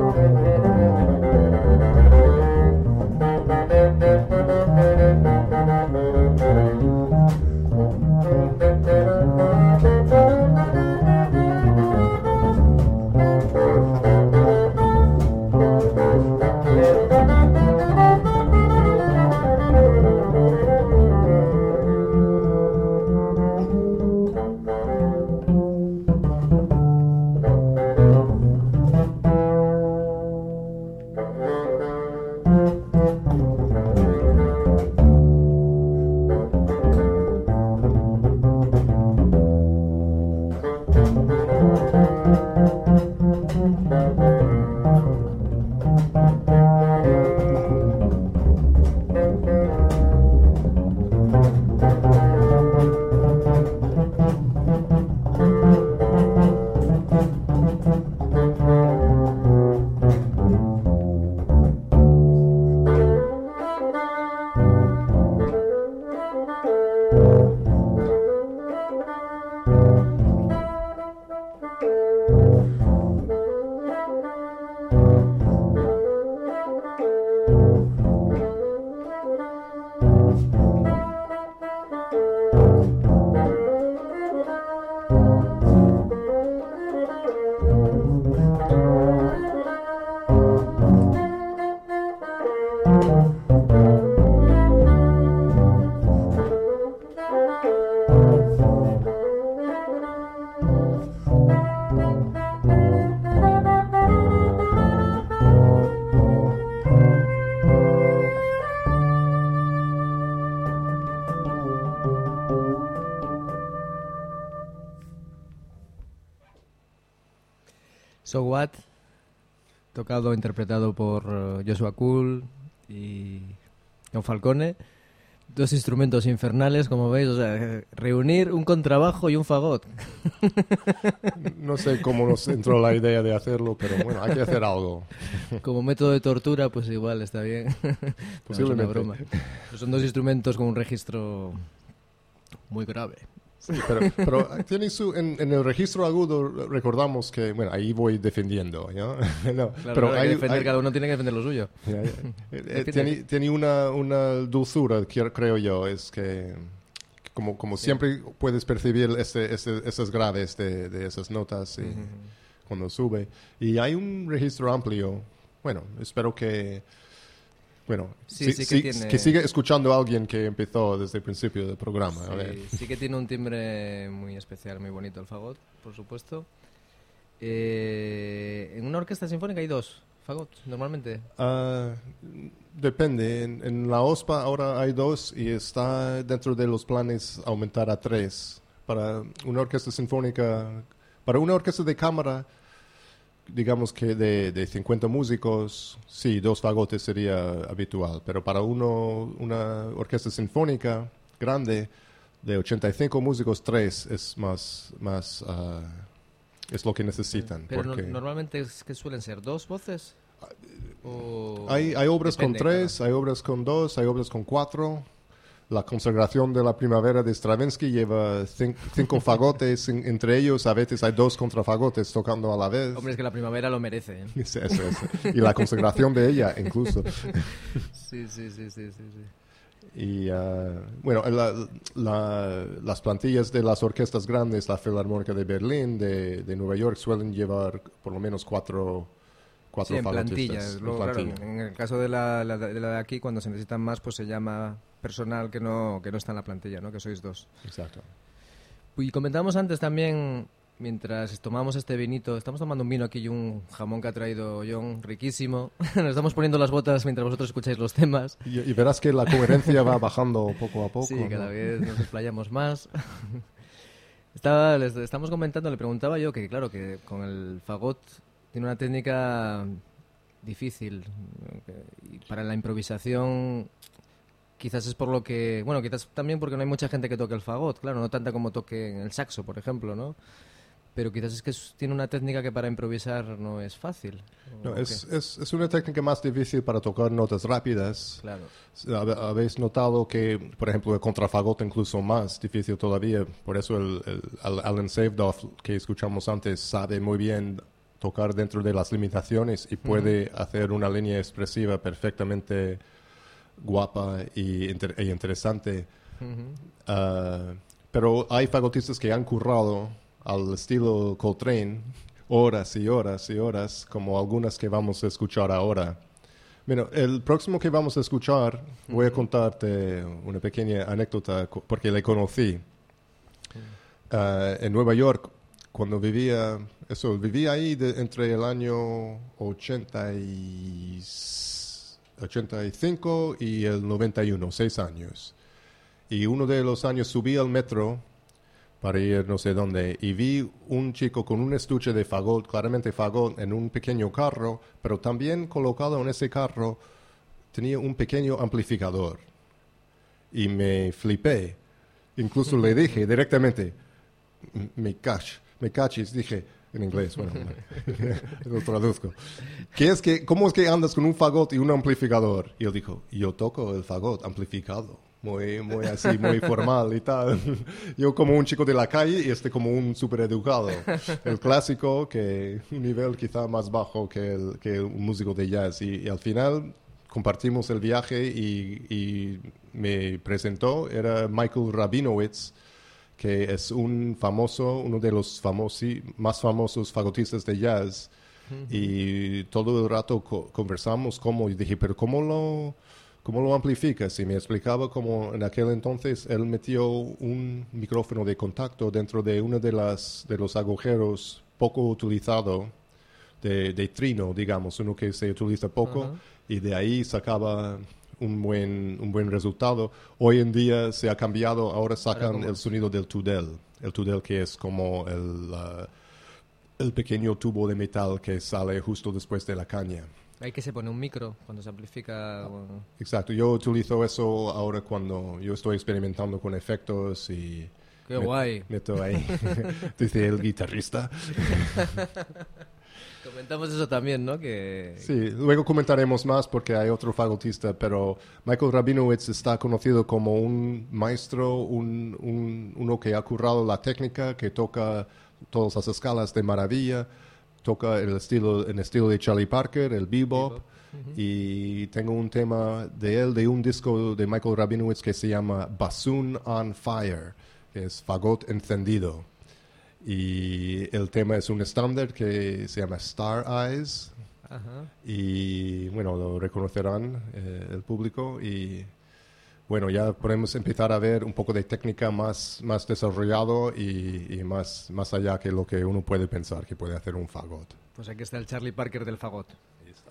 So What, tocado, interpretado por Joshua Cool y John Falcone. Dos instrumentos infernales, como veis, o sea, reunir un contrabajo y un fagot. No sé cómo nos entró la idea de hacerlo, pero bueno, hay que hacer algo. Como método de tortura, pues igual está bien. Posiblemente. No, es una broma. Pues son dos instrumentos con un registro muy grave. Sí, pero tiene en el registro agudo recordamos que, bueno, ahí voy defendiendo, ¿no? No, Claro, pero cada uno tiene que defender lo suyo. Tiene una dulzura, creo yo, es que como siempre puedes percibir esos graves de esas notas cuando sube. Y hay un registro amplio. Bueno, espero que... Bueno, que siga escuchando a alguien que empezó desde el principio del programa. Sí, a ver. Sí que tiene un timbre muy especial, muy bonito el fagot, por supuesto. En una orquesta sinfónica hay dos fagots, normalmente. Depende. En la OSPA ahora hay dos y está dentro de los planes aumentar a 3. Para una orquesta sinfónica, para una orquesta de cámara, digamos que de 50 músicos, sí, 2 fagotes sería habitual, pero para una orquesta sinfónica grande de 85 músicos, 3 es más es lo que necesitan. Pero porque normalmente es que suelen ser 2 voces. Hay obras Depende, con 3, claro. hay obras con 2, hay obras con 4. La consagración de la primavera de Stravinsky lleva 5 fagotes, entre ellos a veces hay 2 contrafagotes tocando a la vez. Hombre, es que la primavera lo merece, ¿eh? Eso. Y la consagración de ella, incluso. Sí. Y bueno, las plantillas de las orquestas grandes, la Filarmónica de Berlín, de Nueva York, suelen llevar por lo menos 4 Sí, en fagotistas. plantillas. Luego, claro, en el caso de la de aquí, cuando se necesitan más, pues se llama personal que no está en la plantilla, ¿no? Que sois 2. Exacto. Y comentábamos antes también, mientras tomamos este vinito, estamos tomando un vino aquí y un jamón que ha traído John, riquísimo. Nos estamos poniendo las botas mientras vosotros escucháis los temas. Y verás que la coherencia va bajando poco a poco. Sí, cada ¿no? vez nos explayamos más. Les estamos comentando, le preguntaba yo que, claro, que con el fagot tiene una técnica difícil. Y para la improvisación, quizás es por lo que... Bueno, quizás también porque no hay mucha gente que toque el fagot, claro, no tanta como toque el saxo, por ejemplo, ¿no? Pero quizás es que tiene una técnica que para improvisar no es fácil. No, es una técnica más difícil para tocar notas rápidas. Claro. Habéis notado que, por ejemplo, el contrafagot incluso más difícil todavía. Por eso Alan Savedoff, que escuchamos antes, sabe muy bien tocar dentro de las limitaciones y puede hacer una línea expresiva perfectamente guapa e interesante. Pero hay fagotistas que han currado al estilo Coltrane horas y horas y horas, como algunas que vamos a escuchar ahora. Bueno, el próximo que vamos a escuchar, voy a contarte una pequeña anécdota porque le conocí. En Nueva York, cuando vivía ahí entre el año 85 y el 91, 6 años. Y uno de los años subí al metro para ir no sé dónde y vi un chico con un estuche de fagot, claramente fagot, en un pequeño carro, pero también colocado en ese carro tenía un pequeño amplificador. Y me flipé. Incluso le dije directamente, me cachis, dije en inglés, bueno, lo traduzco. ¿Cómo es que andas con un fagot y un amplificador? Y él dijo, yo toco el fagot amplificado. Muy así, muy formal y tal. Yo como un chico de la calle y como un súper educado. El clásico, que un nivel quizá más bajo que un músico de jazz. Y al final compartimos el viaje y me presentó, era Michael Rabinowitz, que es uno de los más famosos fagotistas de jazz. Y todo el rato conversamos y dije, pero ¿cómo lo amplificas? Y me explicaba cómo en aquel entonces él metió un micrófono de contacto dentro de uno de los agujeros poco utilizado de trino, digamos, uno que se utiliza poco, y de ahí sacaba un buen resultado. Hoy en día se ha cambiado, ahora sacan el sonido del tudel. El tudel, que es como el pequeño tubo de metal que sale justo después de la caña. Hay que se pone un micro cuando se amplifica. Bueno. Exacto, yo utilizo eso ahora cuando yo estoy experimentando con efectos y... ¡Qué guay! Meto ahí, dice el guitarrista. Comentamos eso también, ¿no? Sí, luego comentaremos más porque hay otro fagotista, pero Michael Rabinowitz está conocido como un maestro, uno que ha currado la técnica, que toca todas las escalas de maravilla. Toca en estilo de Charlie Parker, el bebop. Y tengo un tema de él, de un disco de Michael Rabinowitz que se llama Bassoon on Fire, que es fagot encendido. Y el tema es un estándar que se llama Star Eyes. Y bueno, lo reconocerán el público. Y bueno, ya podemos empezar a ver un poco de técnica más desarrollado y más allá que lo que uno puede pensar que puede hacer un fagot. Pues aquí está el Charlie Parker del fagot. Ahí está.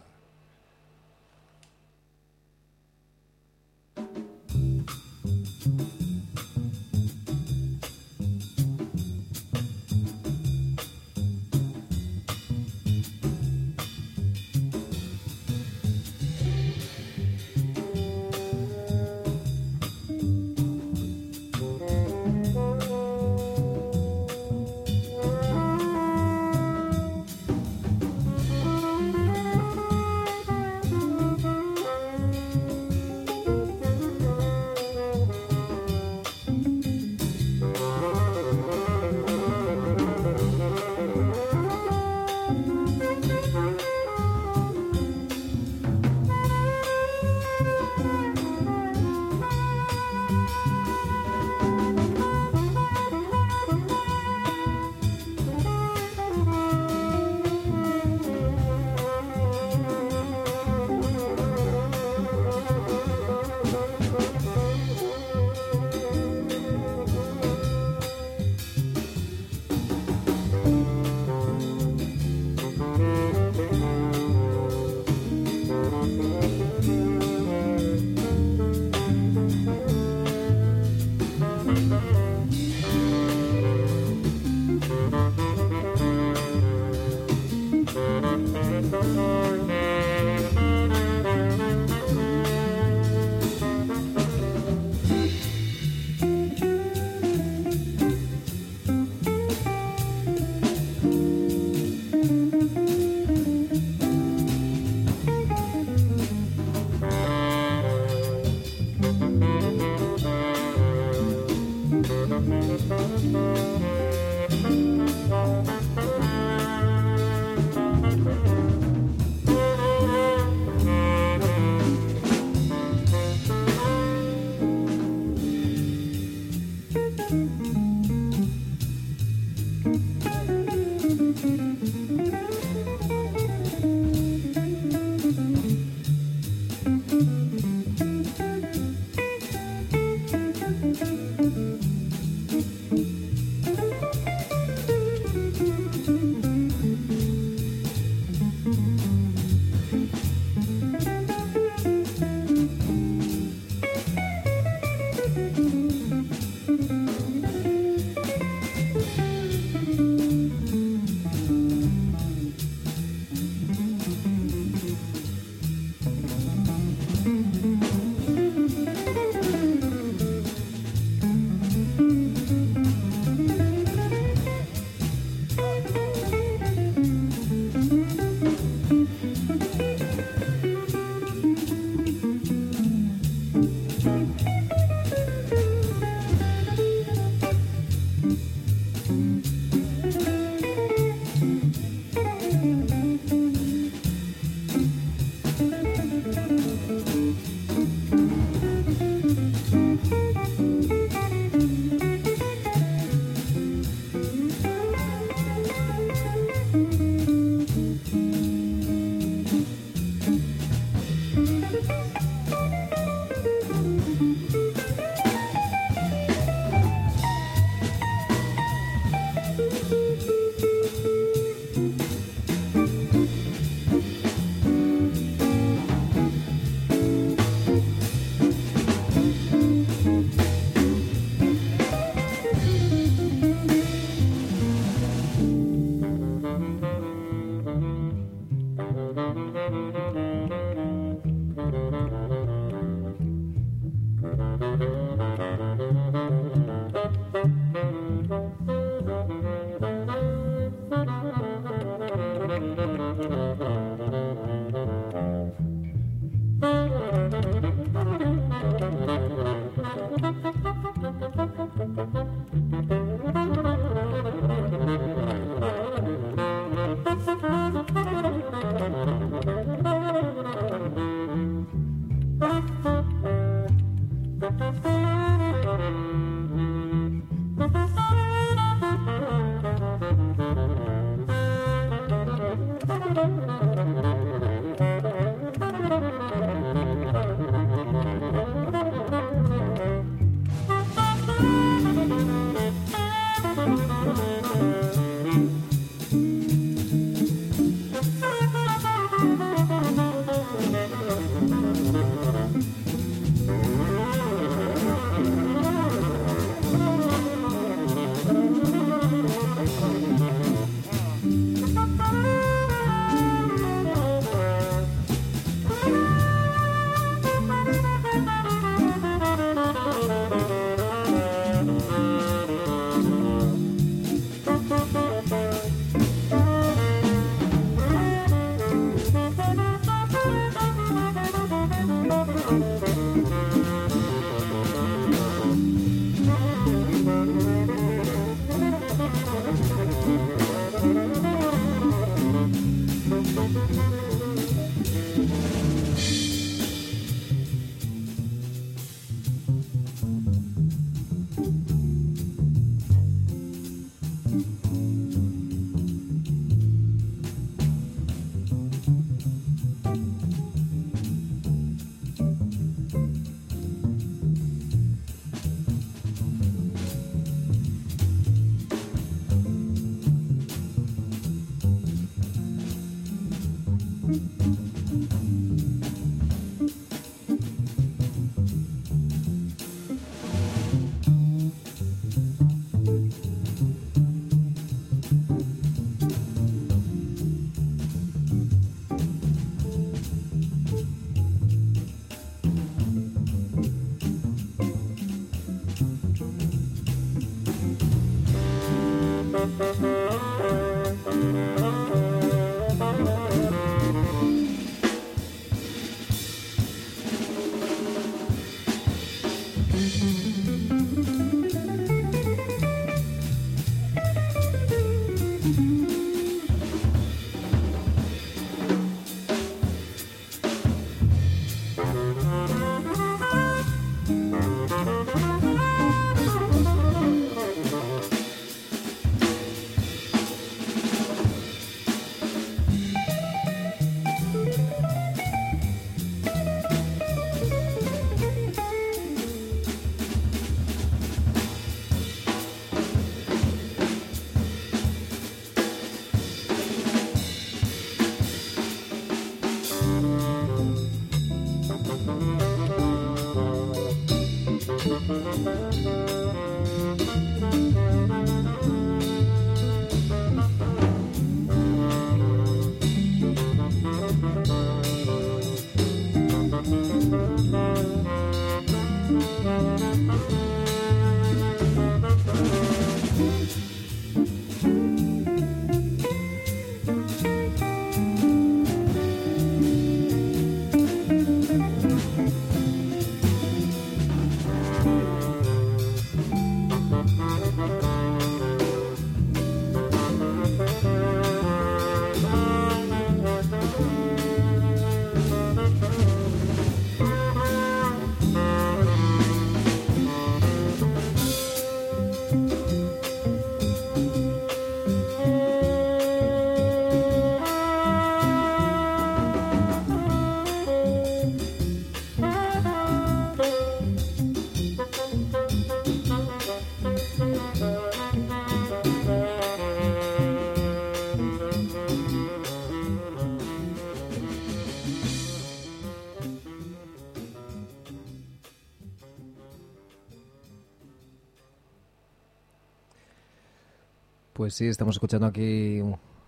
Pues sí, estamos escuchando aquí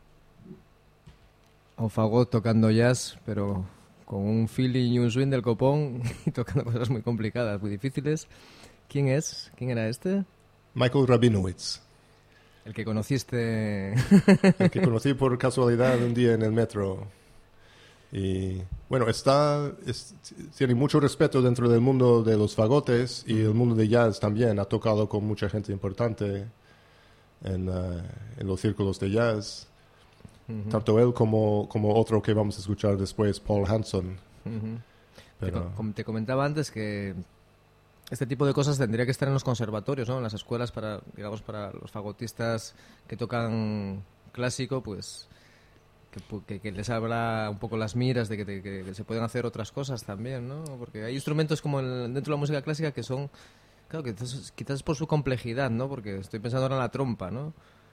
a un fagot tocando jazz, pero con un feeling y un swing del copón y tocando cosas muy complicadas, muy difíciles. ¿Quién es? ¿Quién era este? Michael Rabinowitz. El que conociste... El que conocí por casualidad un día en el metro. Y bueno, tiene mucho respeto dentro del mundo de los fagotes y el mundo de jazz también. Ha tocado con mucha gente importante en los círculos de jazz. Tanto él como otro que vamos a escuchar después, Paul Hanson. Pero... Te comentaba antes que este tipo de cosas tendría que estar en los conservatorios, ¿no? En las escuelas para, digamos, para los fagotistas que tocan clásico, pues que les abra un poco las miras de que se pueden hacer otras cosas también, ¿no? Porque hay instrumentos como dentro de la música clásica que son, claro, quizás por su complejidad, ¿no? Porque estoy pensando ahora en la trompa, ¿no?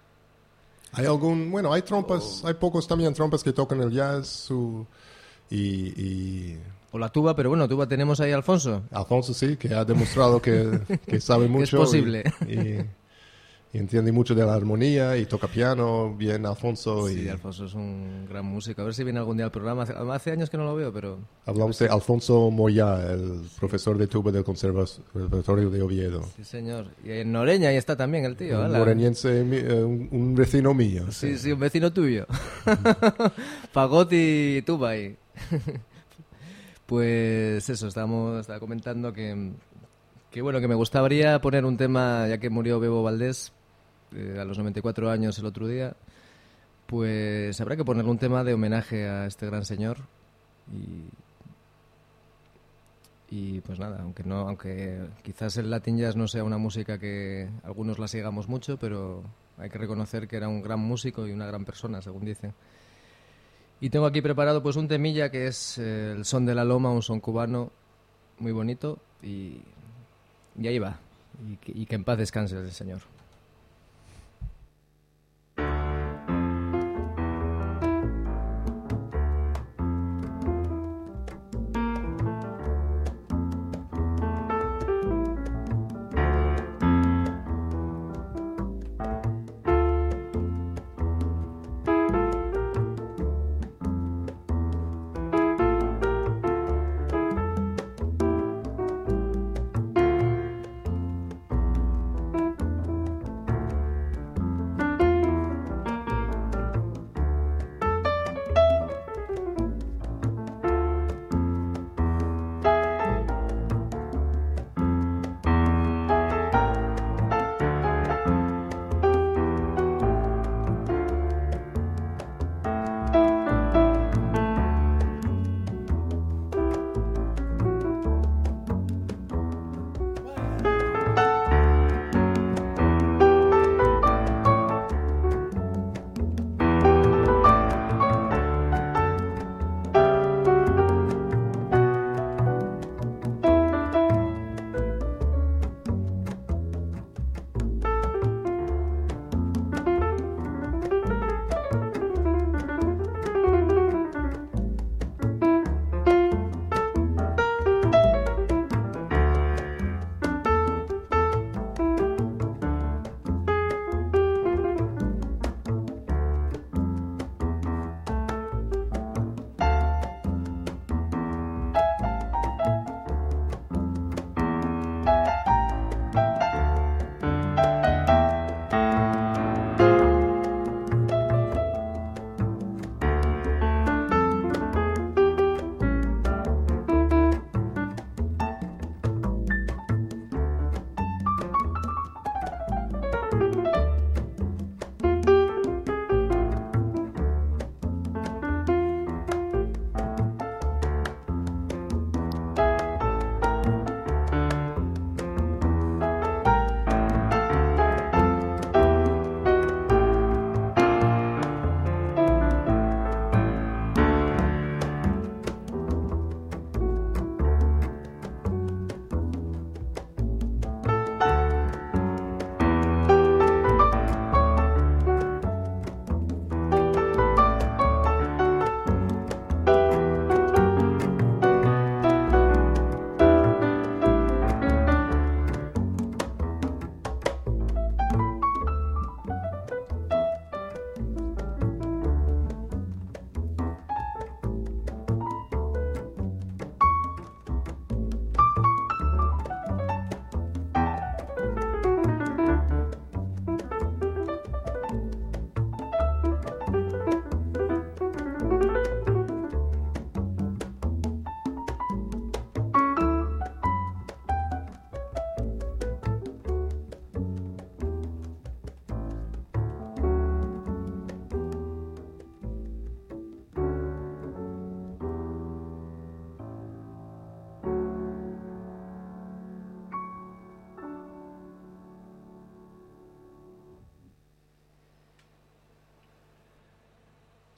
Hay trompas, hay pocos también trompas que tocan el jazz O la tuba, pero bueno, tuba tenemos ahí a Alfonso. Alfonso sí, que ha demostrado que sabe mucho. Que es posible. Y entiende mucho de la armonía y toca piano bien, Alfonso. Sí, Alfonso es un gran músico. A ver si viene algún día al programa. Hace años que no lo veo, pero... Hablamos de Alfonso Moyá, el profesor de tuba del Conservatorio de Oviedo. Sí, señor. Y en Noreña ahí está también el tío. Un moreñense, un vecino mío. Sí, un vecino tuyo. Fagot y tuba ahí. Pues eso, estaba comentando que bueno, que me gustaría poner un tema, ya que murió Bebo Valdés a los 94 años el otro día, pues habrá que ponerle un tema de homenaje a este gran señor y pues nada, aunque quizás el Latin Jazz no sea una música que algunos la sigamos mucho, pero hay que reconocer que era un gran músico y una gran persona, según dicen. Y tengo aquí preparado pues un temilla que es el son de la loma, un son cubano muy bonito y ahí va. Y que en paz descanse el señor.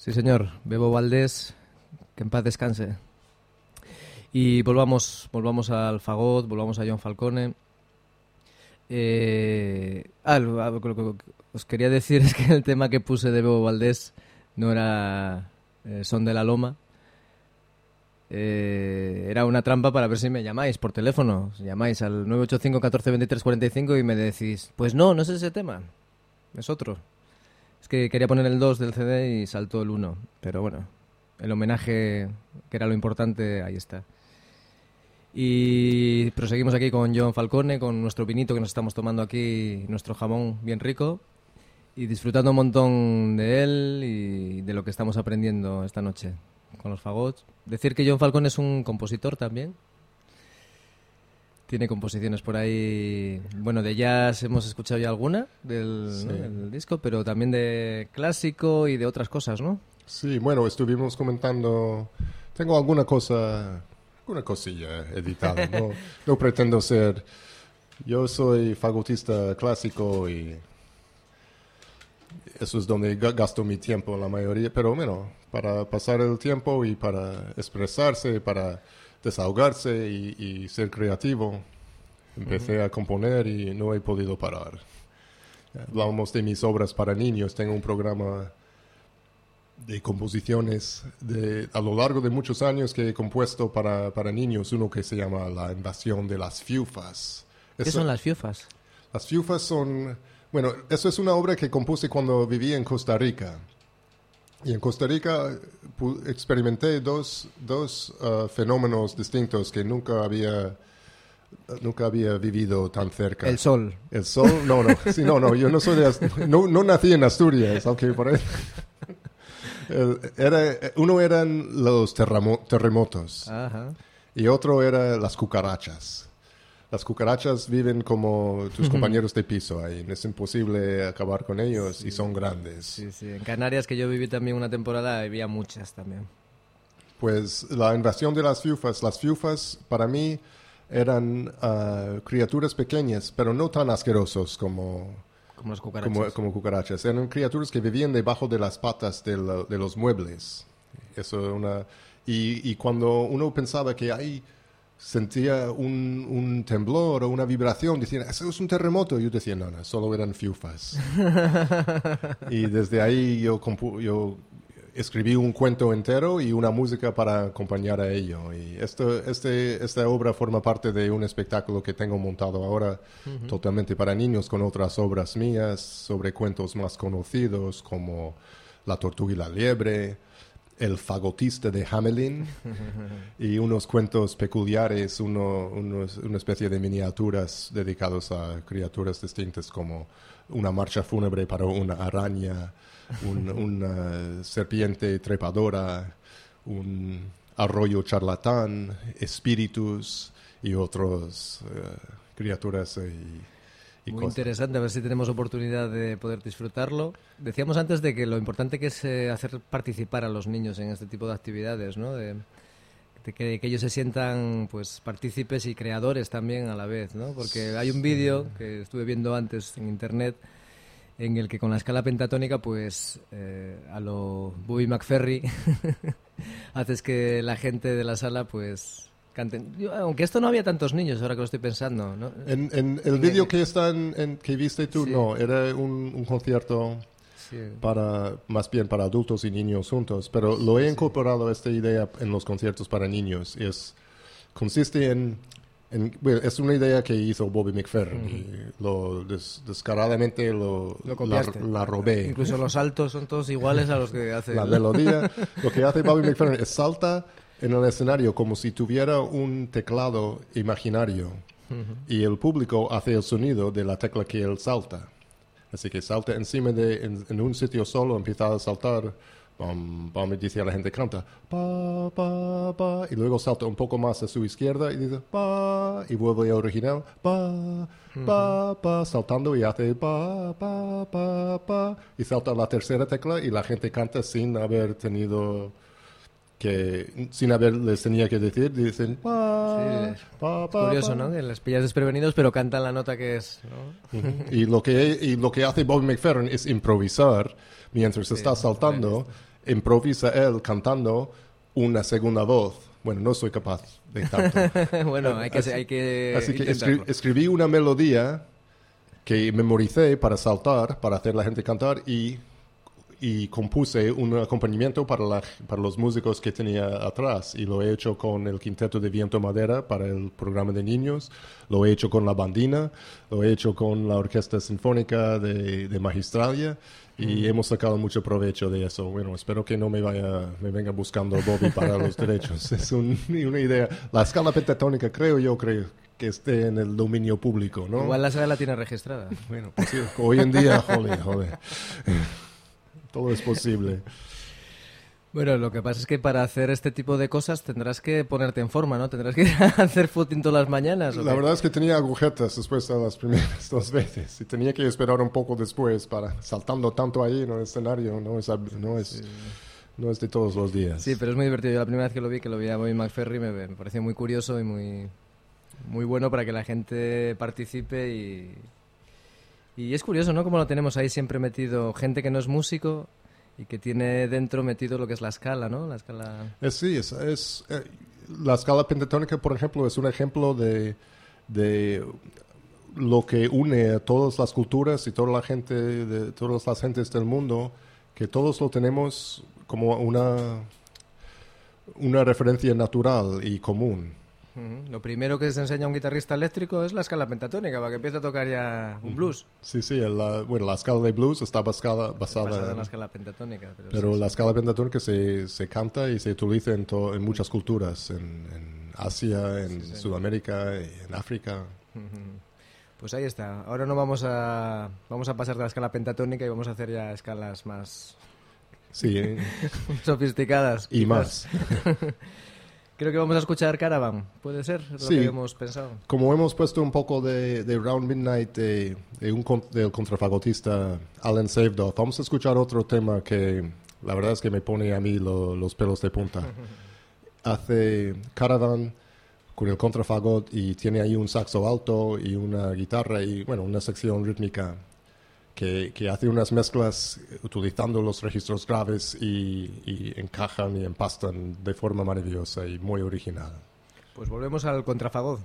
Sí, señor. Bebo Valdés, que en paz descanse. Y volvamos al fagot, volvamos a John Falcone. Lo que os quería decir es que el tema que puse de Bebo Valdés no era Son de la Loma. Era una trampa para ver si me llamáis por teléfono. Llamáis al 985 14 23 45 y me decís, pues no es ese tema, es otro. Es que quería poner el 2 del CD y saltó el 1, pero bueno, el homenaje, que era lo importante, ahí está. Y proseguimos aquí con John Falcone, con nuestro vinito que nos estamos tomando aquí, nuestro jamón bien rico, y disfrutando un montón de él y de lo que estamos aprendiendo esta noche con los fagots. Decir que John Falcone es un compositor también. Tiene composiciones por ahí, bueno, de jazz hemos escuchado ya alguna del disco, pero también de clásico y de otras cosas, ¿no? Sí, bueno, estuvimos comentando, tengo alguna cosilla editada, no pretendo ser, yo soy fagotista clásico y eso es donde gasto mi tiempo la mayoría, pero bueno, para pasar el tiempo y para expresarse, para desahogarse y ser creativo, empecé a componer y no he podido parar. Hablábamos de mis obras para niños, tengo un programa de composiciones a lo largo de muchos años que he compuesto para niños, uno que se llama La Invasión de las Fiufas. ¿Qué son las fiufas? Las fiufas son... Bueno, eso es una obra que compuse cuando vivía en Costa Rica. Y en Costa Rica experimenté dos fenómenos distintos que nunca había vivido tan cerca. El sol. El sol, no, yo no soy no nací en Asturias, aunque por ahí... Uno eran los terremotos. Ajá. Y otro era las cucarachas. Las cucarachas viven como tus compañeros de piso ahí. Es imposible acabar con ellos y son grandes. Sí. En Canarias, que yo viví también una temporada, había muchas también. Pues la invasión de las fiufas para mí eran criaturas pequeñas, pero no tan asquerosos como las cucarachas. Como cucarachas. Eran criaturas que vivían debajo de las patas de los muebles. Y cuando uno pensaba que ahí sentía un temblor o una vibración, decían, eso es un terremoto. Yo decía, no, solo eran fiufas. Y desde ahí yo escribí un cuento entero y una música para acompañar a ello. Y esta obra forma parte de un espectáculo que tengo montado ahora totalmente para niños, con otras obras mías sobre cuentos más conocidos como La Tortuga y la Liebre, El Fagotista de Hamelin y unos cuentos peculiares, una especie de miniaturas dedicados a criaturas distintas como una marcha fúnebre para una araña, una serpiente trepadora, un arroyo charlatán, espíritus y otras criaturas y muy cosas. Interesante, a ver si tenemos oportunidad de poder disfrutarlo. Decíamos antes de que lo importante que es hacer participar a los niños en este tipo de actividades, ¿no? De que ellos se sientan pues partícipes y creadores también a la vez, ¿no? Porque hay un vídeo que estuve viendo antes en internet en el que con la escala pentatónica pues a lo Bobby McFerry haces que la gente de la sala pues canten. Aunque esto no había tantos niños, ahora que lo estoy pensando, ¿no? En el vídeo que que viste tú, sí. No, era un concierto más bien para adultos y niños juntos, pero lo he incorporado esta idea en los conciertos para niños. Consiste bueno, es una idea que hizo Bobby McFerrin y descaradamente la robé. Incluso los saltos son todos iguales a los que hace la melodía. Lo que hace Bobby McFerrin es salta en el escenario como si tuviera un teclado imaginario y el público hace el sonido de la tecla que él salta. Así que salta encima en un sitio solo, empieza a saltar, y dice a la gente, canta, pa, pa, pa, y luego salta un poco más a su izquierda y dice, pa, y vuelve al original, pa, pa, pa, saltando y hace, pa, pa, pa, pa, y salta la tercera tecla y la gente canta sin haberles tenía que decir, dicen pa, sí, pa, pa, curioso, pa. ¿no? Que les pillas desprevenidos pero cantan la nota que es, ¿no? Y lo que hace Bobby McFerrin es improvisar mientras está saltando improvisa él cantando una segunda voz. Bueno, no soy capaz de tanto. Bueno, hay que así que intentarlo. escribí una melodía que memoricé para saltar, para hacer la gente cantar y compuse un acompañamiento para los músicos que tenía atrás. Y lo he hecho con el Quinteto de Viento Madera para el programa de niños, lo he hecho con la bandina, lo he hecho con la Orquesta Sinfónica de Magistralia y hemos sacado mucho provecho de eso. Bueno, espero que no me venga buscando Bobby para los derechos. Es una idea. La escala pentatónica creo que esté en el dominio público, ¿no? Igual la saga la tiene registrada. Bueno, pues sí, hoy en día, joder. Todo es posible. Bueno, lo que pasa es que para hacer este tipo de cosas tendrás que ponerte en forma, ¿no? Tendrás que ir a hacer footing todas las mañanas. ¿O La qué? verdad es que tenía agujetas después de las primeras 2 veces y tenía que esperar un poco después para saltando tanto ahí en el escenario. No es de todos los días. Sí, pero es muy divertido. Yo la primera vez que lo vi a Bobby McFerrin me pareció muy curioso y muy bueno para que la gente participe y es curioso, ¿no? Como lo tenemos ahí siempre metido gente que no es músico y que tiene dentro metido lo que es la escala, ¿no? La escala... Sí, la escala pentatónica, por ejemplo, es un ejemplo de lo que une a todas las culturas y toda la gente, de todas las gentes del mundo, que todos lo tenemos como una referencia natural y común. Lo primero que se enseña a un guitarrista eléctrico es la escala pentatónica, para que empiece a tocar ya un blues. Sí, la escala de blues está basada Basada en la escala pentatónica. pero sí, la escala pentatónica se canta y se utiliza en muchas culturas, en Asia, en Sudamérica, en África. Pues ahí está. Ahora no vamos a pasar de la escala pentatónica y vamos a hacer ya escalas más Sí, sofisticadas. y quizás. más. Creo que vamos a escuchar Caravan, ¿puede ser? Es lo Sí. que hemos pensado. Como hemos puesto un poco de Round Midnight del contrafagotista Alan Savedoff, vamos a escuchar otro tema que la verdad es que me pone a mí los pelos de punta. Hace Caravan con el contrafagot y tiene ahí un saxo alto y una guitarra y bueno, una sección rítmica que hace unas mezclas utilizando los registros graves y encajan y empastan de forma maravillosa y muy original. Pues volvemos al contrafagot.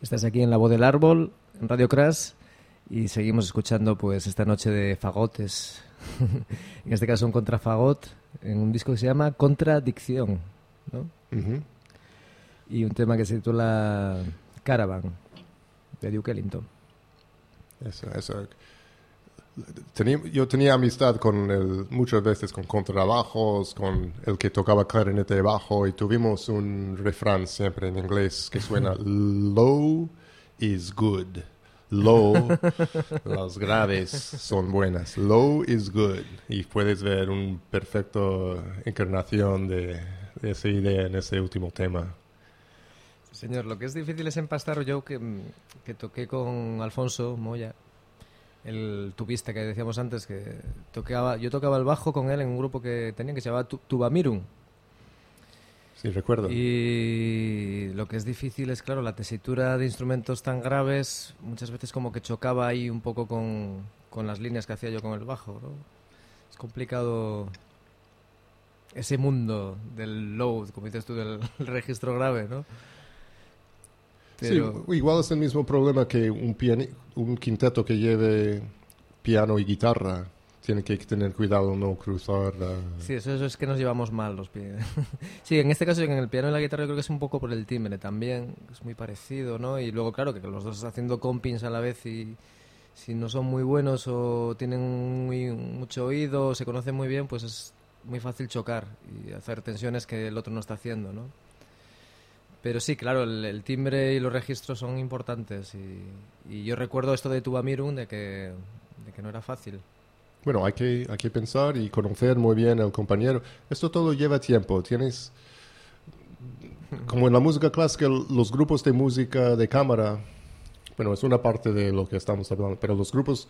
Estás aquí en La Voz del Árbol, en Radio Crash, y seguimos escuchando pues esta noche de fagotes. En este caso un contrafagot, en un disco que se llama Contradicción, ¿no? Ujú. Y un tema que se titula Caravan, de Duke Ellington. Eso. Yo tenía amistad con él muchas veces con contrabajos, con el que tocaba clarinete de bajo, y tuvimos un refrán siempre en inglés que suena low is good. Low, las graves son buenas. Low is good. Y puedes ver un perfecto encarnación de esa idea en ese último tema. Señor, lo que es difícil es empastar. Yo que toqué con Alfonso Moya, el tubista que decíamos antes, que yo tocaba el bajo con él en un grupo que tenía que se llamaba Tubamirum. Sí, recuerdo. Y lo que es difícil es, claro, la tesitura de instrumentos tan graves, muchas veces como que chocaba ahí un poco con las líneas que hacía yo con el bajo, ¿no? Es complicado ese mundo del low, como dices tú, del registro grave, ¿no? Pero... Sí, igual es el mismo problema que un quinteto que lleve piano y guitarra. Tiene que tener cuidado no cruzar la... Sí, eso es que nos llevamos mal los pies. Sí, en este caso en el piano y la guitarra yo creo que es un poco por el timbre también, es muy parecido, ¿no? Y luego claro que los dos haciendo compings a la vez, y si no son muy buenos o tienen mucho oído o se conocen muy bien, pues es muy fácil chocar y hacer tensiones que el otro no está haciendo, ¿no? Pero sí, claro, el timbre y los registros son importantes, y yo recuerdo esto de Tubamirum de que no era fácil. Bueno, hay que pensar y conocer muy bien al compañero. Esto todo lleva tiempo. Tienes, como en la música clásica, los grupos de música de cámara, bueno, es una parte de lo que estamos hablando, pero los grupos,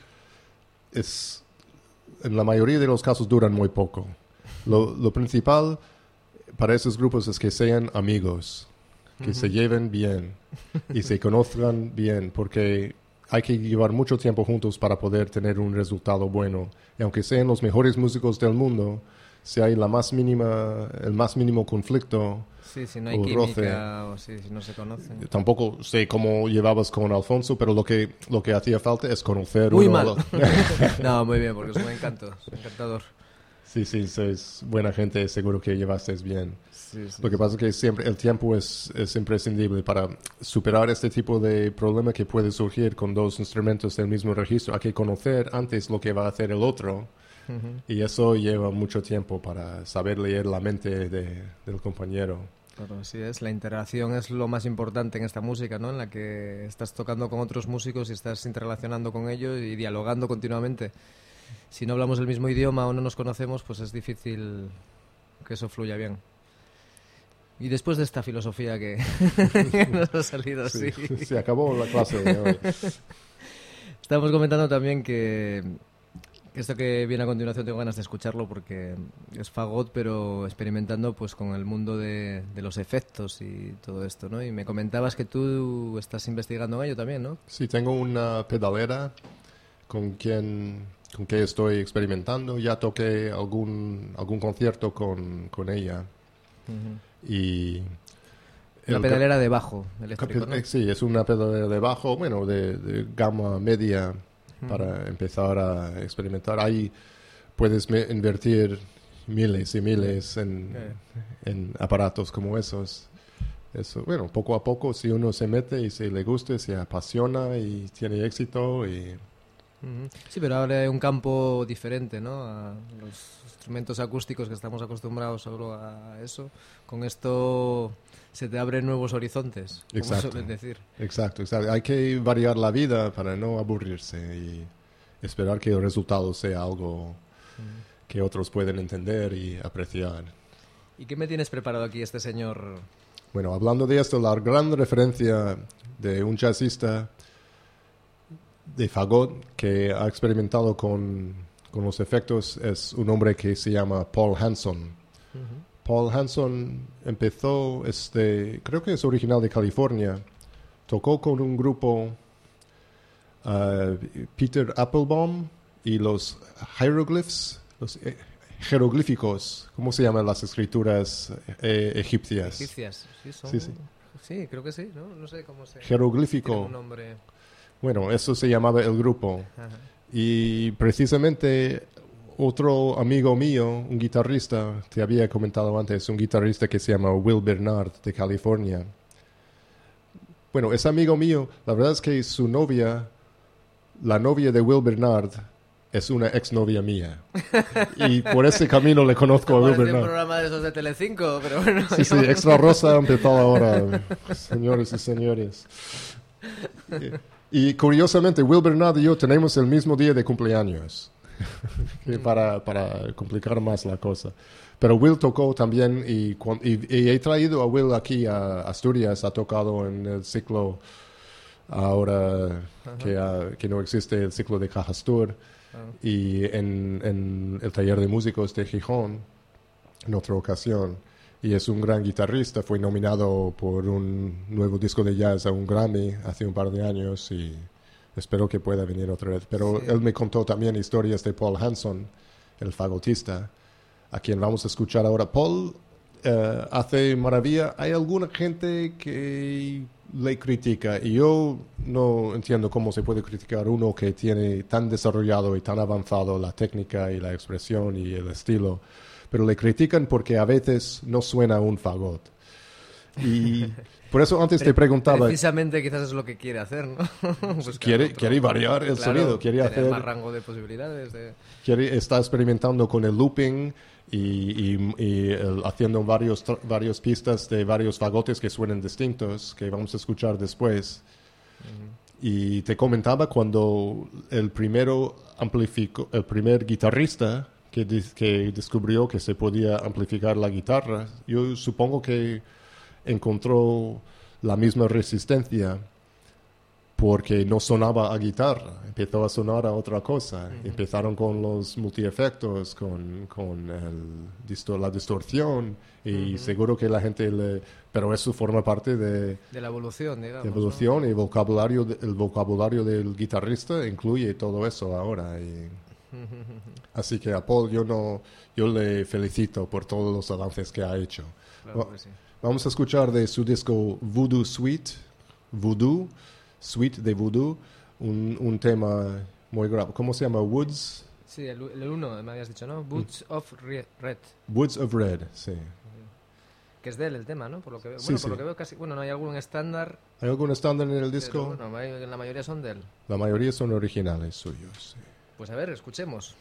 en la mayoría de los casos, duran muy poco. Lo principal para esos grupos es que sean amigos, que se lleven bien y se conozcan bien, porque hay que llevar mucho tiempo juntos para poder tener un resultado bueno. Y aunque sean los mejores músicos del mundo, si hay el más mínimo conflicto, sí, si no hay o química, roce, o si no se conocen. Tampoco sé cómo llevabas con Alfonso, pero lo que hacía falta es conocer muy uno mal. al otro. No, muy bien, porque es un encantador. Sí, sois buena gente, seguro que llevasteis bien. Sí, Lo que pasa es que siempre el tiempo es imprescindible para superar este tipo de problema que puede surgir con dos instrumentos del mismo registro. Hay que conocer antes lo que va a hacer el otro, y eso lleva mucho tiempo para saber leer la mente del compañero. Claro, así es. La interacción es lo más importante en esta música, ¿no? En la que estás tocando con otros músicos y estás interrelacionando con ellos y dialogando continuamente. Si no hablamos el mismo idioma o no nos conocemos, pues es difícil que eso fluya bien. Y después de esta filosofía que nos ha salido así... Sí, se acabó la clase de hoy. Estábamos comentando también que esto que viene a continuación tengo ganas de escucharlo porque es fagot, pero experimentando pues con el mundo de los efectos y todo esto, ¿no? Y me comentabas que tú estás investigando en ello también, ¿no? Sí, tengo una pedalera con que estoy experimentando. Ya toqué algún concierto con ella. Y una pedalera de bajo eléctrico, ¿no? Sí, es una pedalera de bajo, bueno, de gama media, para empezar a experimentar. Ahí puedes invertir miles y miles en aparatos como esos. Eso, bueno, poco a poco, si uno se mete y se le gusta, se apasiona y tiene éxito. Sí, pero abre un campo diferente, ¿no? A los instrumentos acústicos que estamos acostumbrados solo a eso. Con esto se te abren nuevos horizontes, como suelen decir. Exacto. Hay que variar la vida para no aburrirse y esperar que el resultado sea algo que otros pueden entender y apreciar. ¿Y qué me tienes preparado aquí este señor? Bueno, hablando de esto, la gran referencia de un jazzista de fagot que ha experimentado con los efectos es un hombre que se llama Paul Hanson. Paul Hanson empezó, creo que es original de California, tocó con un grupo, Peter Applebaum y los hieroglyphs, los jeroglíficos, ¿cómo se llaman las escrituras egipcias? Egipcias, sí, son... Sí. Sí, creo que sí, ¿no? No sé cómo se... Jeroglífico. Tiene un nombre... Bueno, eso se llamaba el grupo. Ajá. Y precisamente otro amigo mío, un guitarrista, te había comentado antes, un guitarrista que se llama Will Bernard de California. Bueno, ese amigo mío, la verdad es que su novia, la novia de Will Bernard, es una exnovia mía. Y por ese camino le conozco a Will Parece un Bernard. programa de esos de Telecinco, pero bueno... Sí, sí, Extra Rosa ha empezado ahora, señores y señores. Y curiosamente, Will Bernard y yo tenemos el mismo día de cumpleaños, para complicar más la cosa. Pero Will tocó también y he traído a Will aquí a Asturias, ha tocado en el ciclo, ahora que no existe el ciclo de Cajastur, y en el taller de músicos de Gijón, en otra ocasión. Y es un gran guitarrista, fue nominado por un nuevo disco de jazz a un Grammy hace un par de años y espero que pueda venir otra vez. Pero sí, él me contó también historias de Paul Hanson, el fagotista, a quien vamos a escuchar ahora. Paul hace maravilla. Hay alguna gente que le critica y yo no entiendo cómo se puede criticar uno que tiene tan desarrollado y tan avanzado la técnica y la expresión y el estilo. Pero le critican porque a veces no suena un fagot. Y por eso antes te preguntaba... Precisamente quizás es lo que quiere hacer, ¿no? Buscar quiere variar el sonido, quiere tener hacer... más rango de posibilidades. Está experimentando con el looping y haciendo varias pistas de varios fagotes que suenan distintos, que vamos a escuchar después. Y te comentaba cuando el primer guitarrista que descubrió que se podía amplificar la guitarra, yo supongo que encontró la misma resistencia porque no sonaba a guitarra, empezó a sonar a otra cosa. Empezaron con los multiefectos, con la distorsión, y seguro que la gente pero eso forma parte de la evolución, digamos. De evolución, ¿no? y el vocabulario del guitarrista incluye todo eso ahora. Así que a Paul yo le felicito por todos los avances que ha hecho. Claro que sí. Vamos a escuchar de su disco Voodoo Suite de Voodoo, un tema muy grave. ¿Cómo se llama? Woods? Sí, el uno, me habías dicho, ¿no? Woods of Red. Woods of Red, sí. Que es de él el tema, ¿no? Por lo que veo. Sí, Bueno, sí. por lo que veo casi... Bueno, no hay algún estándar. ¿Hay algún estándar en el disco? Pero, bueno, la mayoría son de él. La mayoría son originales suyos, sí. Pues a ver, escuchemos.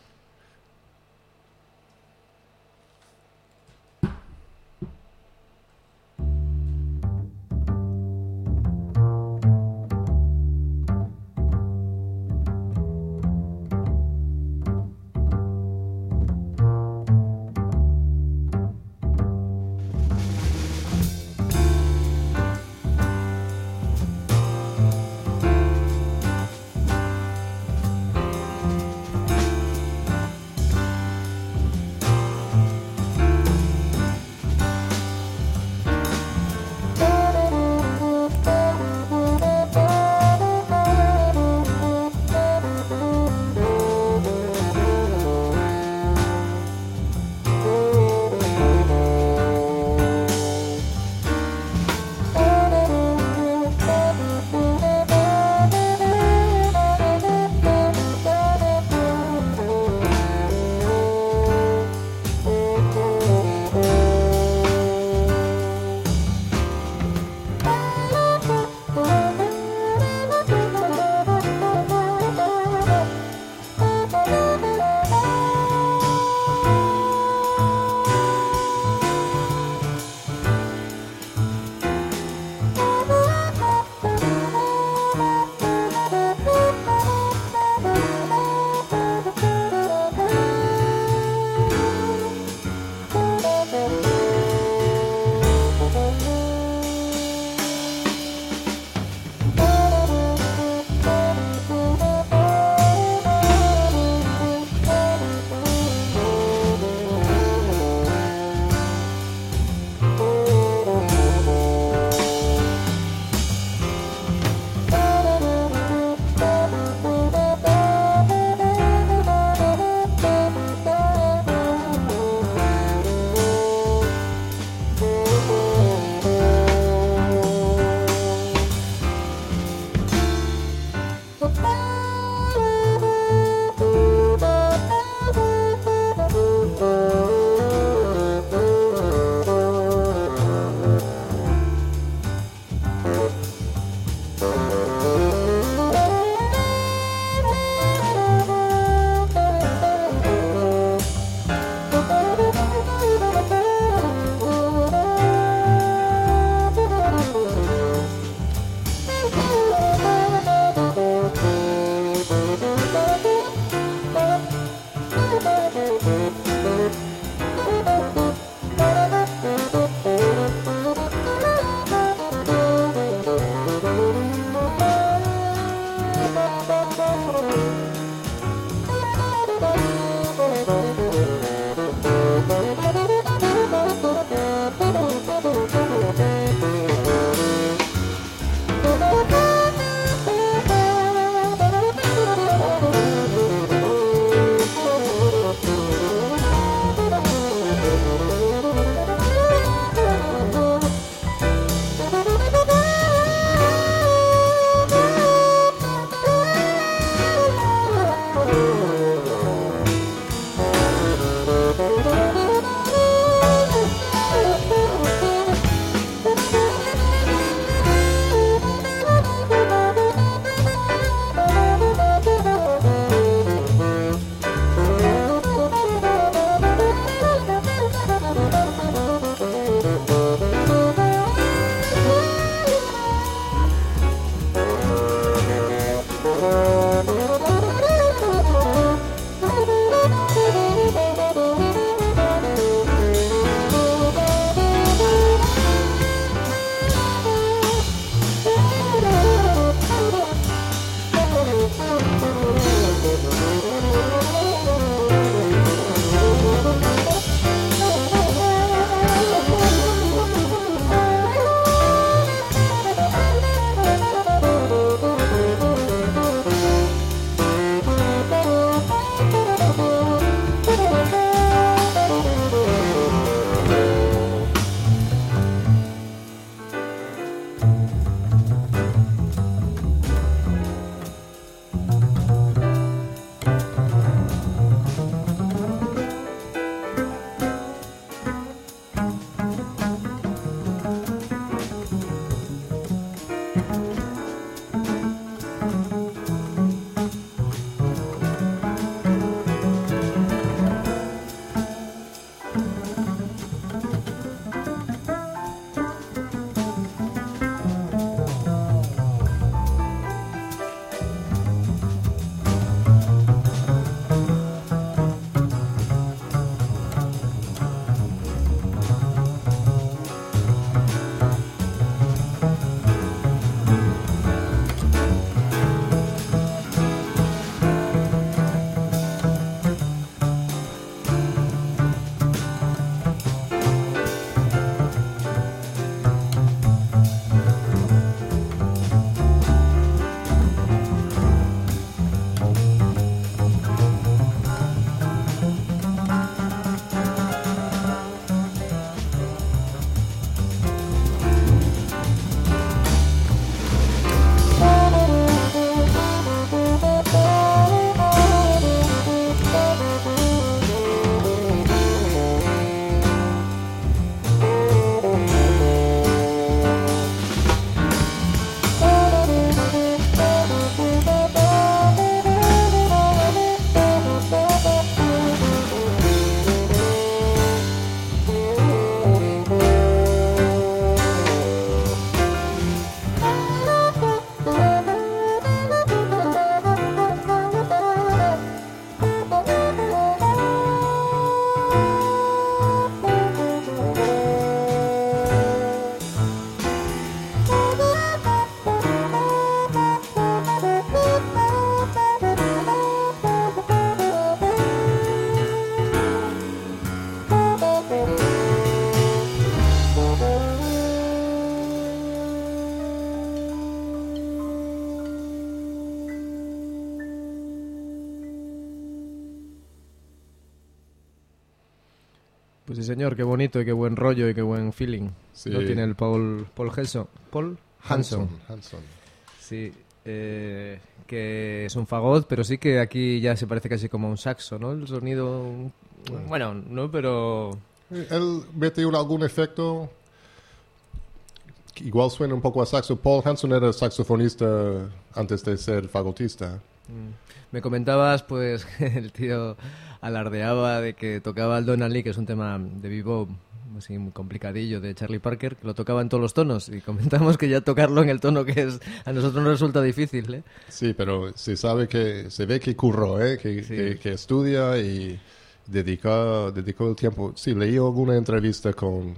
Pues sí, señor, qué bonito y qué buen rollo y qué buen feeling. Sí. Lo tiene el Paul Hanson. Paul Hanson. Hanson. Sí, que es un fagot, pero sí que aquí ya se parece casi como a un saxo, ¿no? El sonido... Bueno, no, pero... Él mete algún efecto que igual suena un poco a saxo. Paul Hanson era saxofonista antes de ser fagotista. Me comentabas, pues, el tío alardeaba de que tocaba el Donna Lee, que es un tema de bebop así muy complicadillo de Charlie Parker, que lo tocaba en todos los tonos, y comentamos que ya tocarlo en el tono que es a nosotros nos resulta difícil, ¿eh? Sí, pero se ve que curró, ¿eh? Que estudia y dedicó el tiempo. Sí, leí alguna entrevista con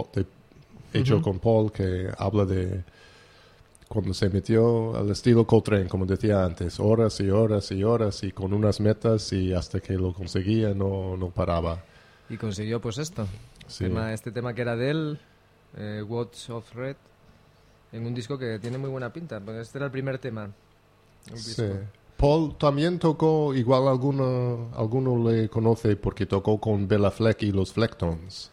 Paul que habla de cuando se metió al estilo Coltrane, como decía antes, horas y horas y horas y con unas metas, y hasta que lo conseguía no paraba. Y consiguió pues esto, Sí. este tema que era de él, Words of Red, en un disco que tiene muy buena pinta, porque este era el primer tema. Sí. Paul también tocó, igual alguno le conoce porque tocó con Bela Fleck y los Flecktones,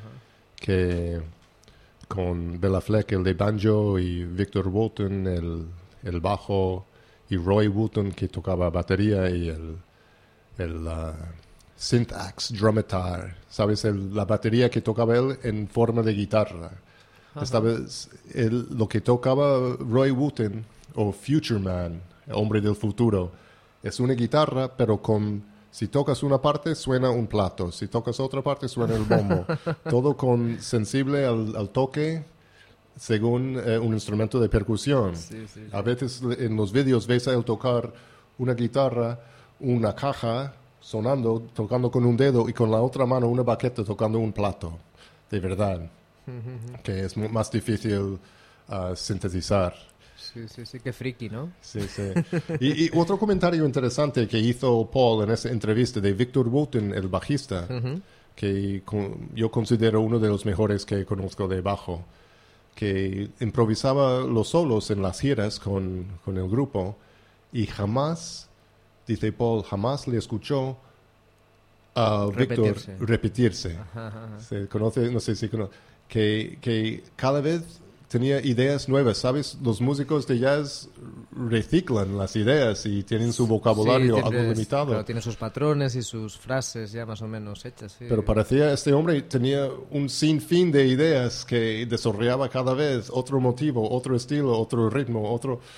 que con Bela Fleck el de banjo y Victor Wooten el bajo y Roy Wooten que tocaba batería y el Syntax Drumitar, ¿sabes? La batería que tocaba él en forma de guitarra. Esta vez lo que tocaba Roy Wooten o Future Man, el hombre del futuro, es una guitarra, pero si tocas una parte suena un plato, si tocas otra parte suena el bombo. Todo sensible al toque según un instrumento de percusión. Sí. A veces en los vídeos ves a él tocar una guitarra, una caja sonando, tocando con un dedo y con la otra mano una baqueta tocando un plato, de verdad, que es más difícil sintetizar. Sí, qué friki, ¿no? Sí. Y otro comentario interesante que hizo Paul en esa entrevista de Victor Wooten, el bajista, que yo considero uno de los mejores que conozco de bajo, que improvisaba los solos en las giras con el grupo y jamás, dice Paul, jamás le escuchó a Victor repetirse. Se conoce, no sé si conoce, que cada vez tenía ideas nuevas, ¿sabes? Los músicos de jazz reciclan las ideas y tienen su vocabulario algo limitado. Pero tiene sus patrones y sus frases ya más o menos hechas, sí. Pero parecía este hombre tenía un sinfín de ideas que desarrollaba cada vez otro motivo, otro estilo, otro ritmo,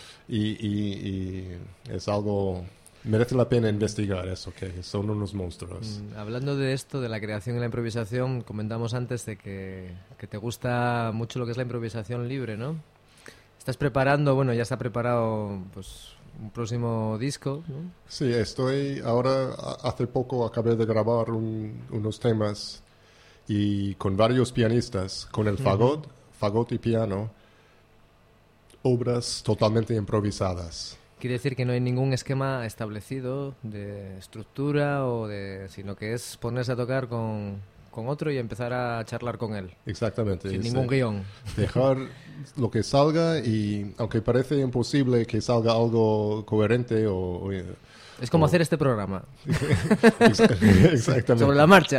y es algo... Merece la pena investigar eso, que son unos monstruos. Hablando de esto, de la creación y la improvisación, comentamos antes de que te gusta mucho lo que es la improvisación libre, ¿no? Estás preparando, bueno, ya está preparado pues un próximo disco, ¿no? Sí, ahora, hace poco acabé de grabar unos temas y con varios pianistas, con el fagot y piano, obras totalmente improvisadas. Quiere decir que no hay ningún esquema establecido de estructura sino que es ponerse a tocar con otro y empezar a charlar con él. Exactamente. Sin ningún guión. Dejar lo que salga y aunque parece imposible que salga algo coherente es como hacer este programa. Exactamente. Sobre la marcha.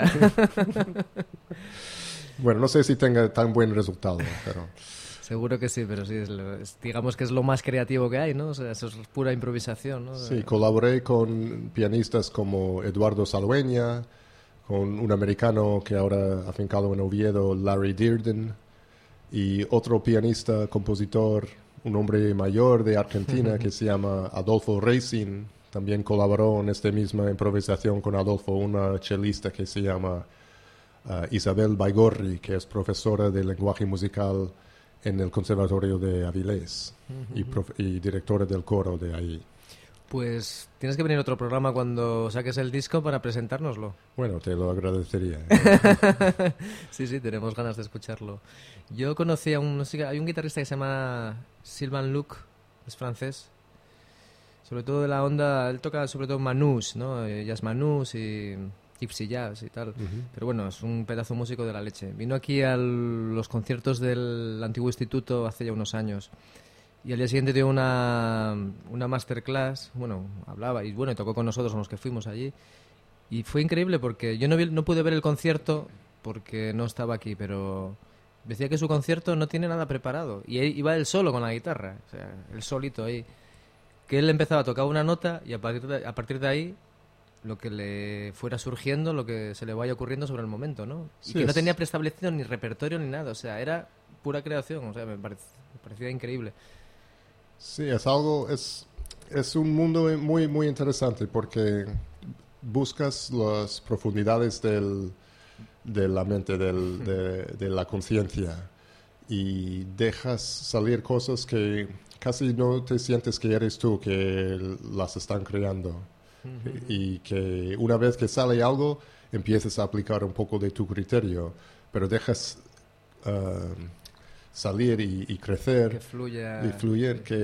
Bueno, no sé si tenga tan buen resultado, pero... Seguro que sí, pero sí, digamos que es lo más creativo que hay, ¿no? O sea, eso es pura improvisación, ¿no? Sí, colaboré con pianistas como Eduardo Saldueña, con un americano que ahora ha afincado en Oviedo, Larry Dearden, y otro pianista, compositor, un hombre mayor de Argentina que se llama Adolfo Racing. También colaboró en esta misma improvisación con Adolfo, una chelista que se llama Isabel Baigorri, que es profesora de lenguaje musical en el Conservatorio de Avilés y directora del coro de ahí. Pues tienes que venir a otro programa cuando saques el disco para presentárnoslo. Bueno, te lo agradecería. Sí, tenemos ganas de escucharlo. Yo conocí hay un guitarrista que se llama Sylvain Luc, es francés. Sobre todo de la onda, él toca sobre todo manouche, ¿no? Jazz manouche y gypsy jazz y tal. Pero bueno, es un pedazo músico de la leche. Vino aquí a los conciertos del antiguo instituto hace ya unos años. Y al día siguiente dio una masterclass, bueno, hablaba y tocó con nosotros, con los que fuimos allí. Y fue increíble porque yo no pude ver el concierto porque no estaba aquí, pero decía que su concierto no tiene nada preparado. Y iba él solo con la guitarra, o sea, él solito ahí. Que él empezaba a tocar una nota y a partir de ahí lo que le fuera surgiendo, lo que se le vaya ocurriendo sobre el momento, ¿no? Y Sí, que no tenía preestablecido ni repertorio ni nada, o sea, era pura creación, o sea, me parecía increíble. Sí, es un mundo muy, muy interesante porque buscas las profundidades de la mente, de la conciencia y dejas salir cosas que casi no te sientes que eres tú que las están creando. Y que una vez que sale algo, empiezas a aplicar un poco de tu criterio, pero dejas salir y crecer Que fluya. y fluir, que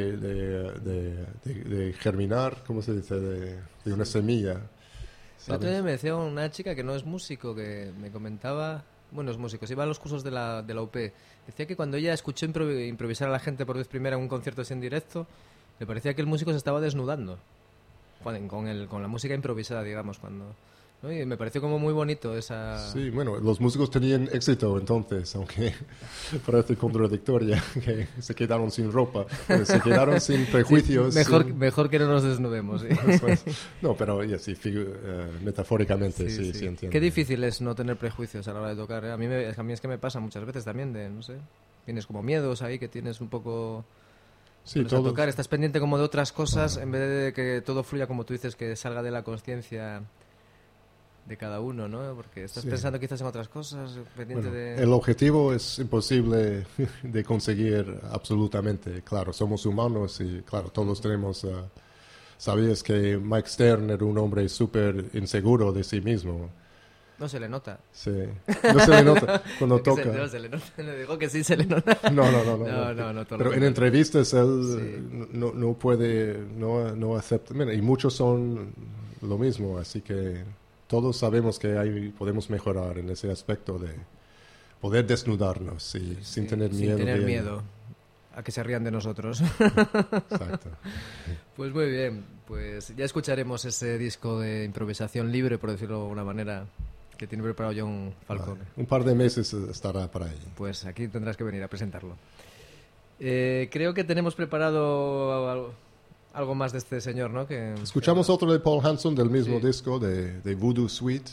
de germinar, ¿cómo se dice? De una semilla. El otro ¿Sabes? día me decía una chica que no es músico, que me comentaba, bueno, es músico, se iba a los cursos de la UP. Decía que cuando ella escuchó improvisar a la gente por vez primera en un concierto así en directo, le parecía que el músico se estaba desnudando con la música improvisada, digamos, ¿no? Y me pareció como muy bonito esa... Sí, bueno, los músicos tenían éxito entonces, aunque parece contradictoria, que se quedaron sin ropa, se quedaron sin prejuicios. Sí, mejor que no nos desnudemos, sí. No, pero ya sí, metafóricamente, sí, entiendo. Qué difícil es no tener prejuicios a la hora de tocar, ¿eh? A mí es que me pasa muchas veces también de, no sé, tienes como miedos ahí que tienes un poco... Sí, a tocar, estás pendiente como de otras cosas en vez de que todo fluya como tú dices, que salga de la conciencia de cada uno, ¿no? Porque estás pensando quizás en otras cosas, pendiente de... El objetivo es imposible de conseguir absolutamente, claro, somos humanos y claro, todos tenemos... ¿Sabías que Mike Stern era un hombre súper inseguro de sí mismo? No se le nota. Sí, no se le nota cuando toca. No se le nota, le digo que sí se le nota. No. Pero en entrevistas él no puede, no acepta. Mira, y muchos son lo mismo, así que todos sabemos que podemos mejorar en ese aspecto de poder desnudarnos y sin tener miedo. Sin tener miedo a que se rían de nosotros. Exacto. Pues muy bien, pues ya escucharemos ese disco de improvisación libre, por decirlo de alguna manera, que tiene preparado John Falcone. Un par de meses estará para ahí. Pues aquí tendrás que venir a presentarlo. Creo que tenemos preparado algo más de este señor, ¿no? Escuchamos otro de Paul Hanson del mismo disco, de Voodoo Suite.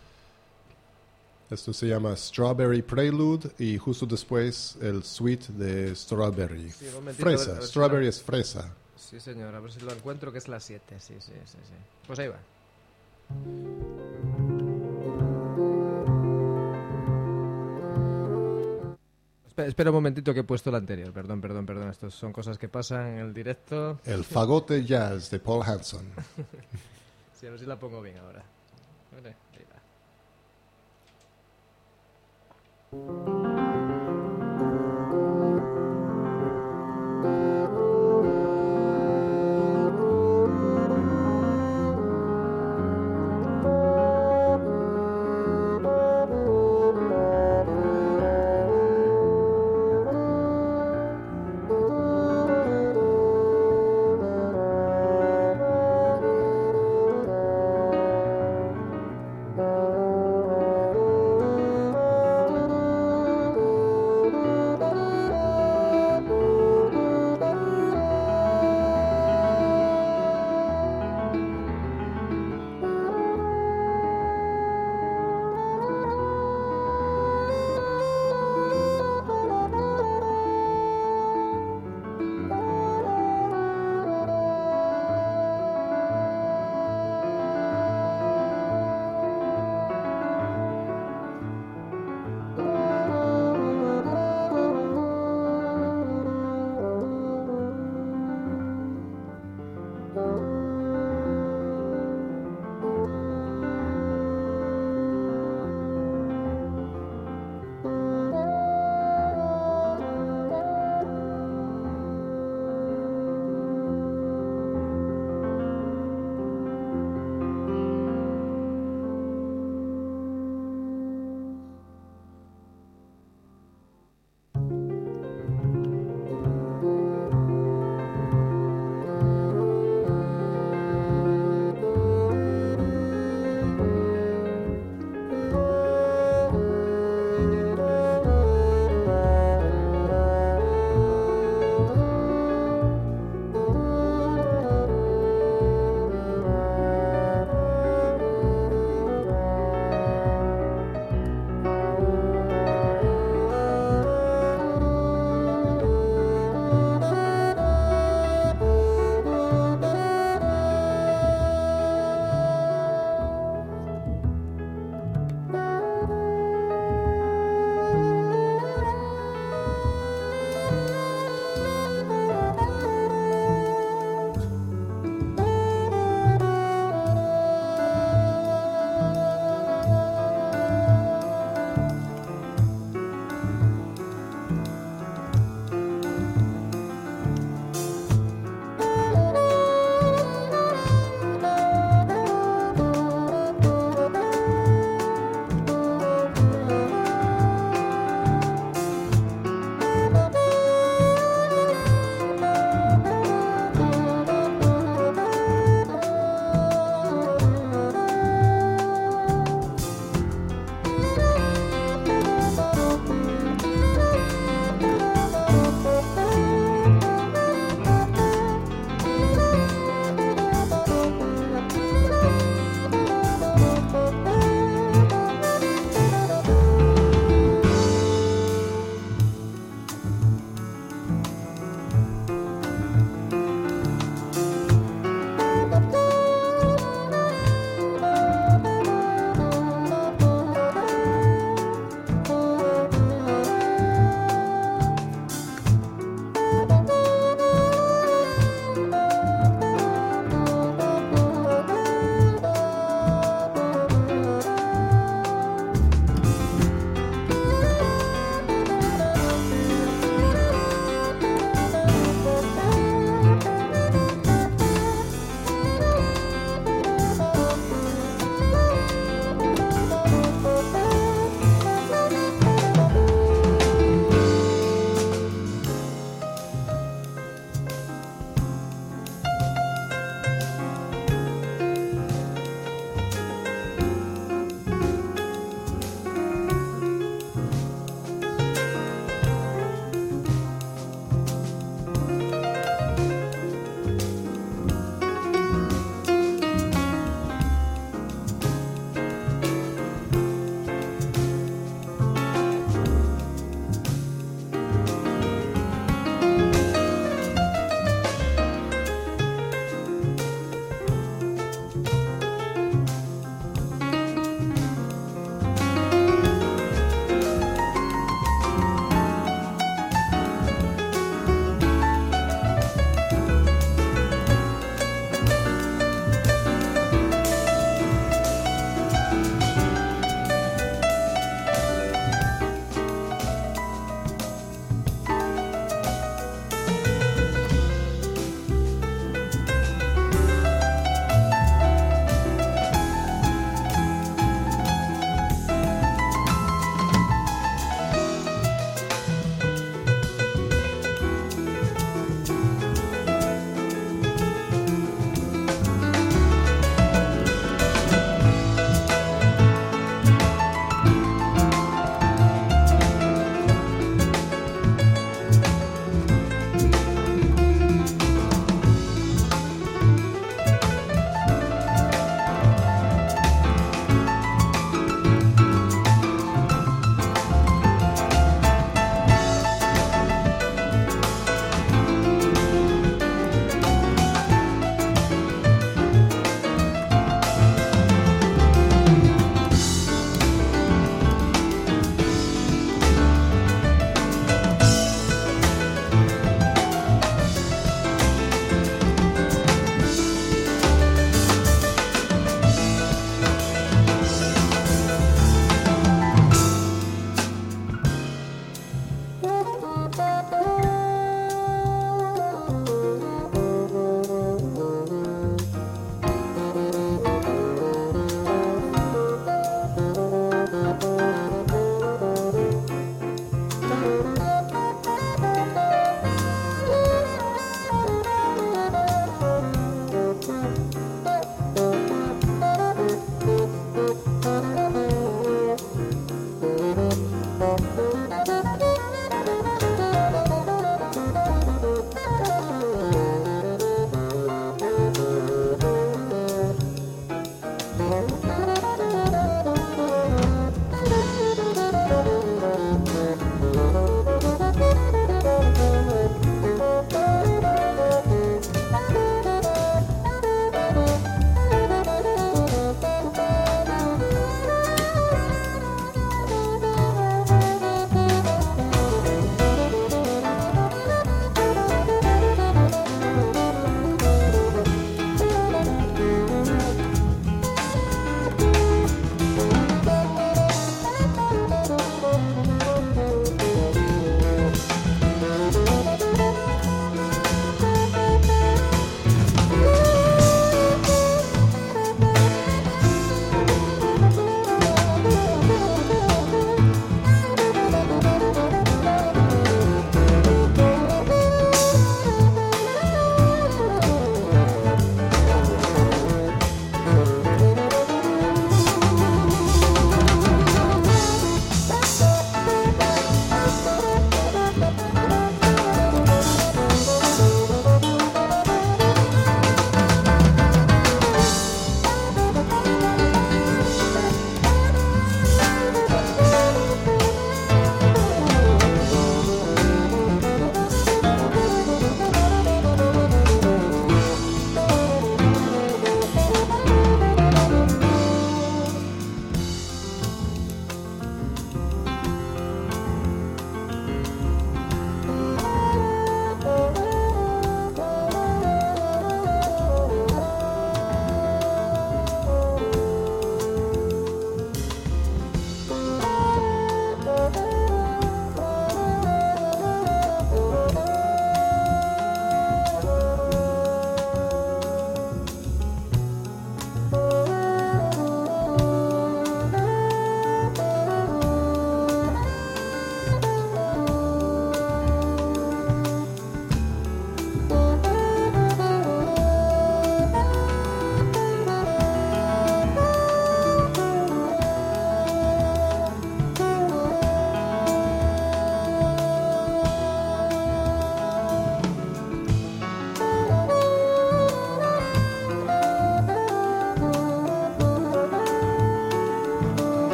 Esto se llama Strawberry Prelude y justo después el Suite de Strawberry. Sí, Fresa, Strawberry es fresa. Sí, señor, a ver si lo encuentro, que es la 7. Sí. Pues ahí va. Espera un momentito que he puesto el anterior. Perdón. Estas son cosas que pasan en el directo. El fagote jazz de Paul Hanson. Sí, a ver si la pongo bien ahora. Vale, ahí va.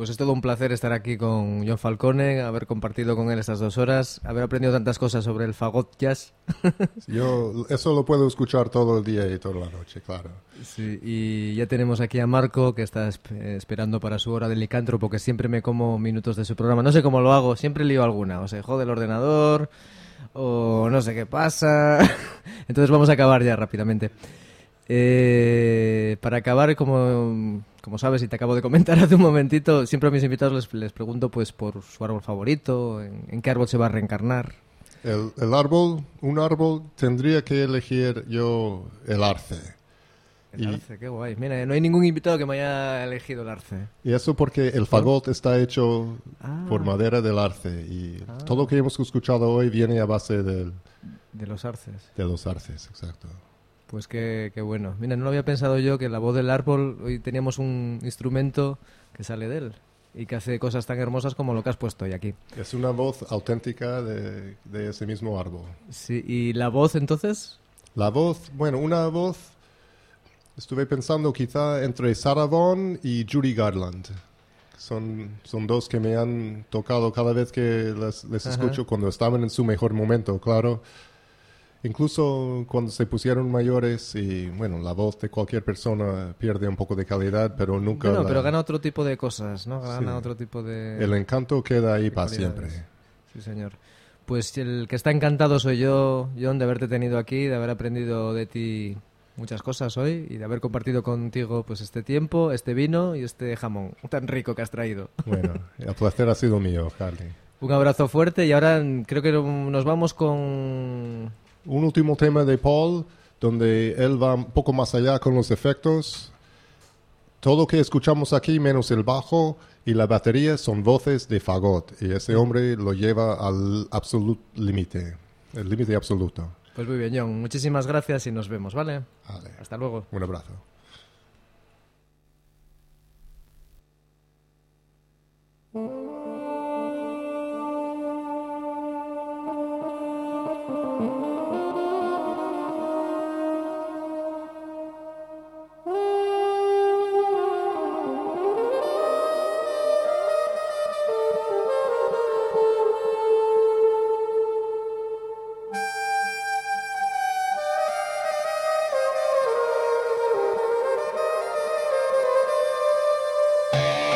Pues es todo un placer estar aquí con John Falcone, haber compartido con él estas 2 horas, haber aprendido tantas cosas sobre el fagot jazz. Yo eso lo puedo escuchar todo el día y toda la noche, claro. Sí, y ya tenemos aquí a Marco, que está esperando para su hora del licántropo, que siempre me como minutos de su programa. No sé cómo lo hago, siempre lío alguna. O se jode el ordenador, o no sé qué pasa. Entonces vamos a acabar ya rápidamente. Para acabar, como sabes y te acabo de comentar hace un momentito, siempre a mis invitados les pregunto pues por su árbol favorito, en qué árbol se va a reencarnar. El árbol, un árbol, tendría que elegir yo el arce. El arce, qué guay. Mira, no hay ningún invitado que me haya elegido el arce. Y eso porque el fagot está hecho por madera del arce. Y todo lo que hemos escuchado hoy viene a base de los arces. De los arces, exacto. Pues qué bueno. Mira, no lo había pensado yo que la voz del árbol, hoy teníamos un instrumento que sale de él y que hace cosas tan hermosas como lo que has puesto hoy aquí. Es una voz auténtica de ese mismo árbol. Sí, ¿y la voz entonces? La voz, bueno, una voz, estuve pensando quizá entre Sarah Vaughan y Judy Garland. Son 2 que me han tocado cada vez que les escucho cuando estaban en su mejor momento, claro. Incluso cuando se pusieron mayores y, bueno, la voz de cualquier persona pierde un poco de calidad, pero nunca... Bueno, pero gana otro tipo de cosas, ¿no? Gana otro tipo de... El encanto queda ahí para siempre. Sí, señor. Pues el que está encantado soy yo, John, de haberte tenido aquí, de haber aprendido de ti muchas cosas hoy y de haber compartido contigo pues este tiempo, este vino y este jamón tan rico que has traído. Bueno, el placer ha sido mío, Harley. Un abrazo fuerte y ahora creo que nos vamos con... Un último tema de Paul, donde él va un poco más allá con los efectos. Todo lo que escuchamos aquí, menos el bajo y la batería, son voces de fagot. Y ese hombre lo lleva al límite, el límite absoluto. Pues muy bien, John. Muchísimas gracias y nos vemos, ¿vale? Vale. Hasta luego. Un abrazo.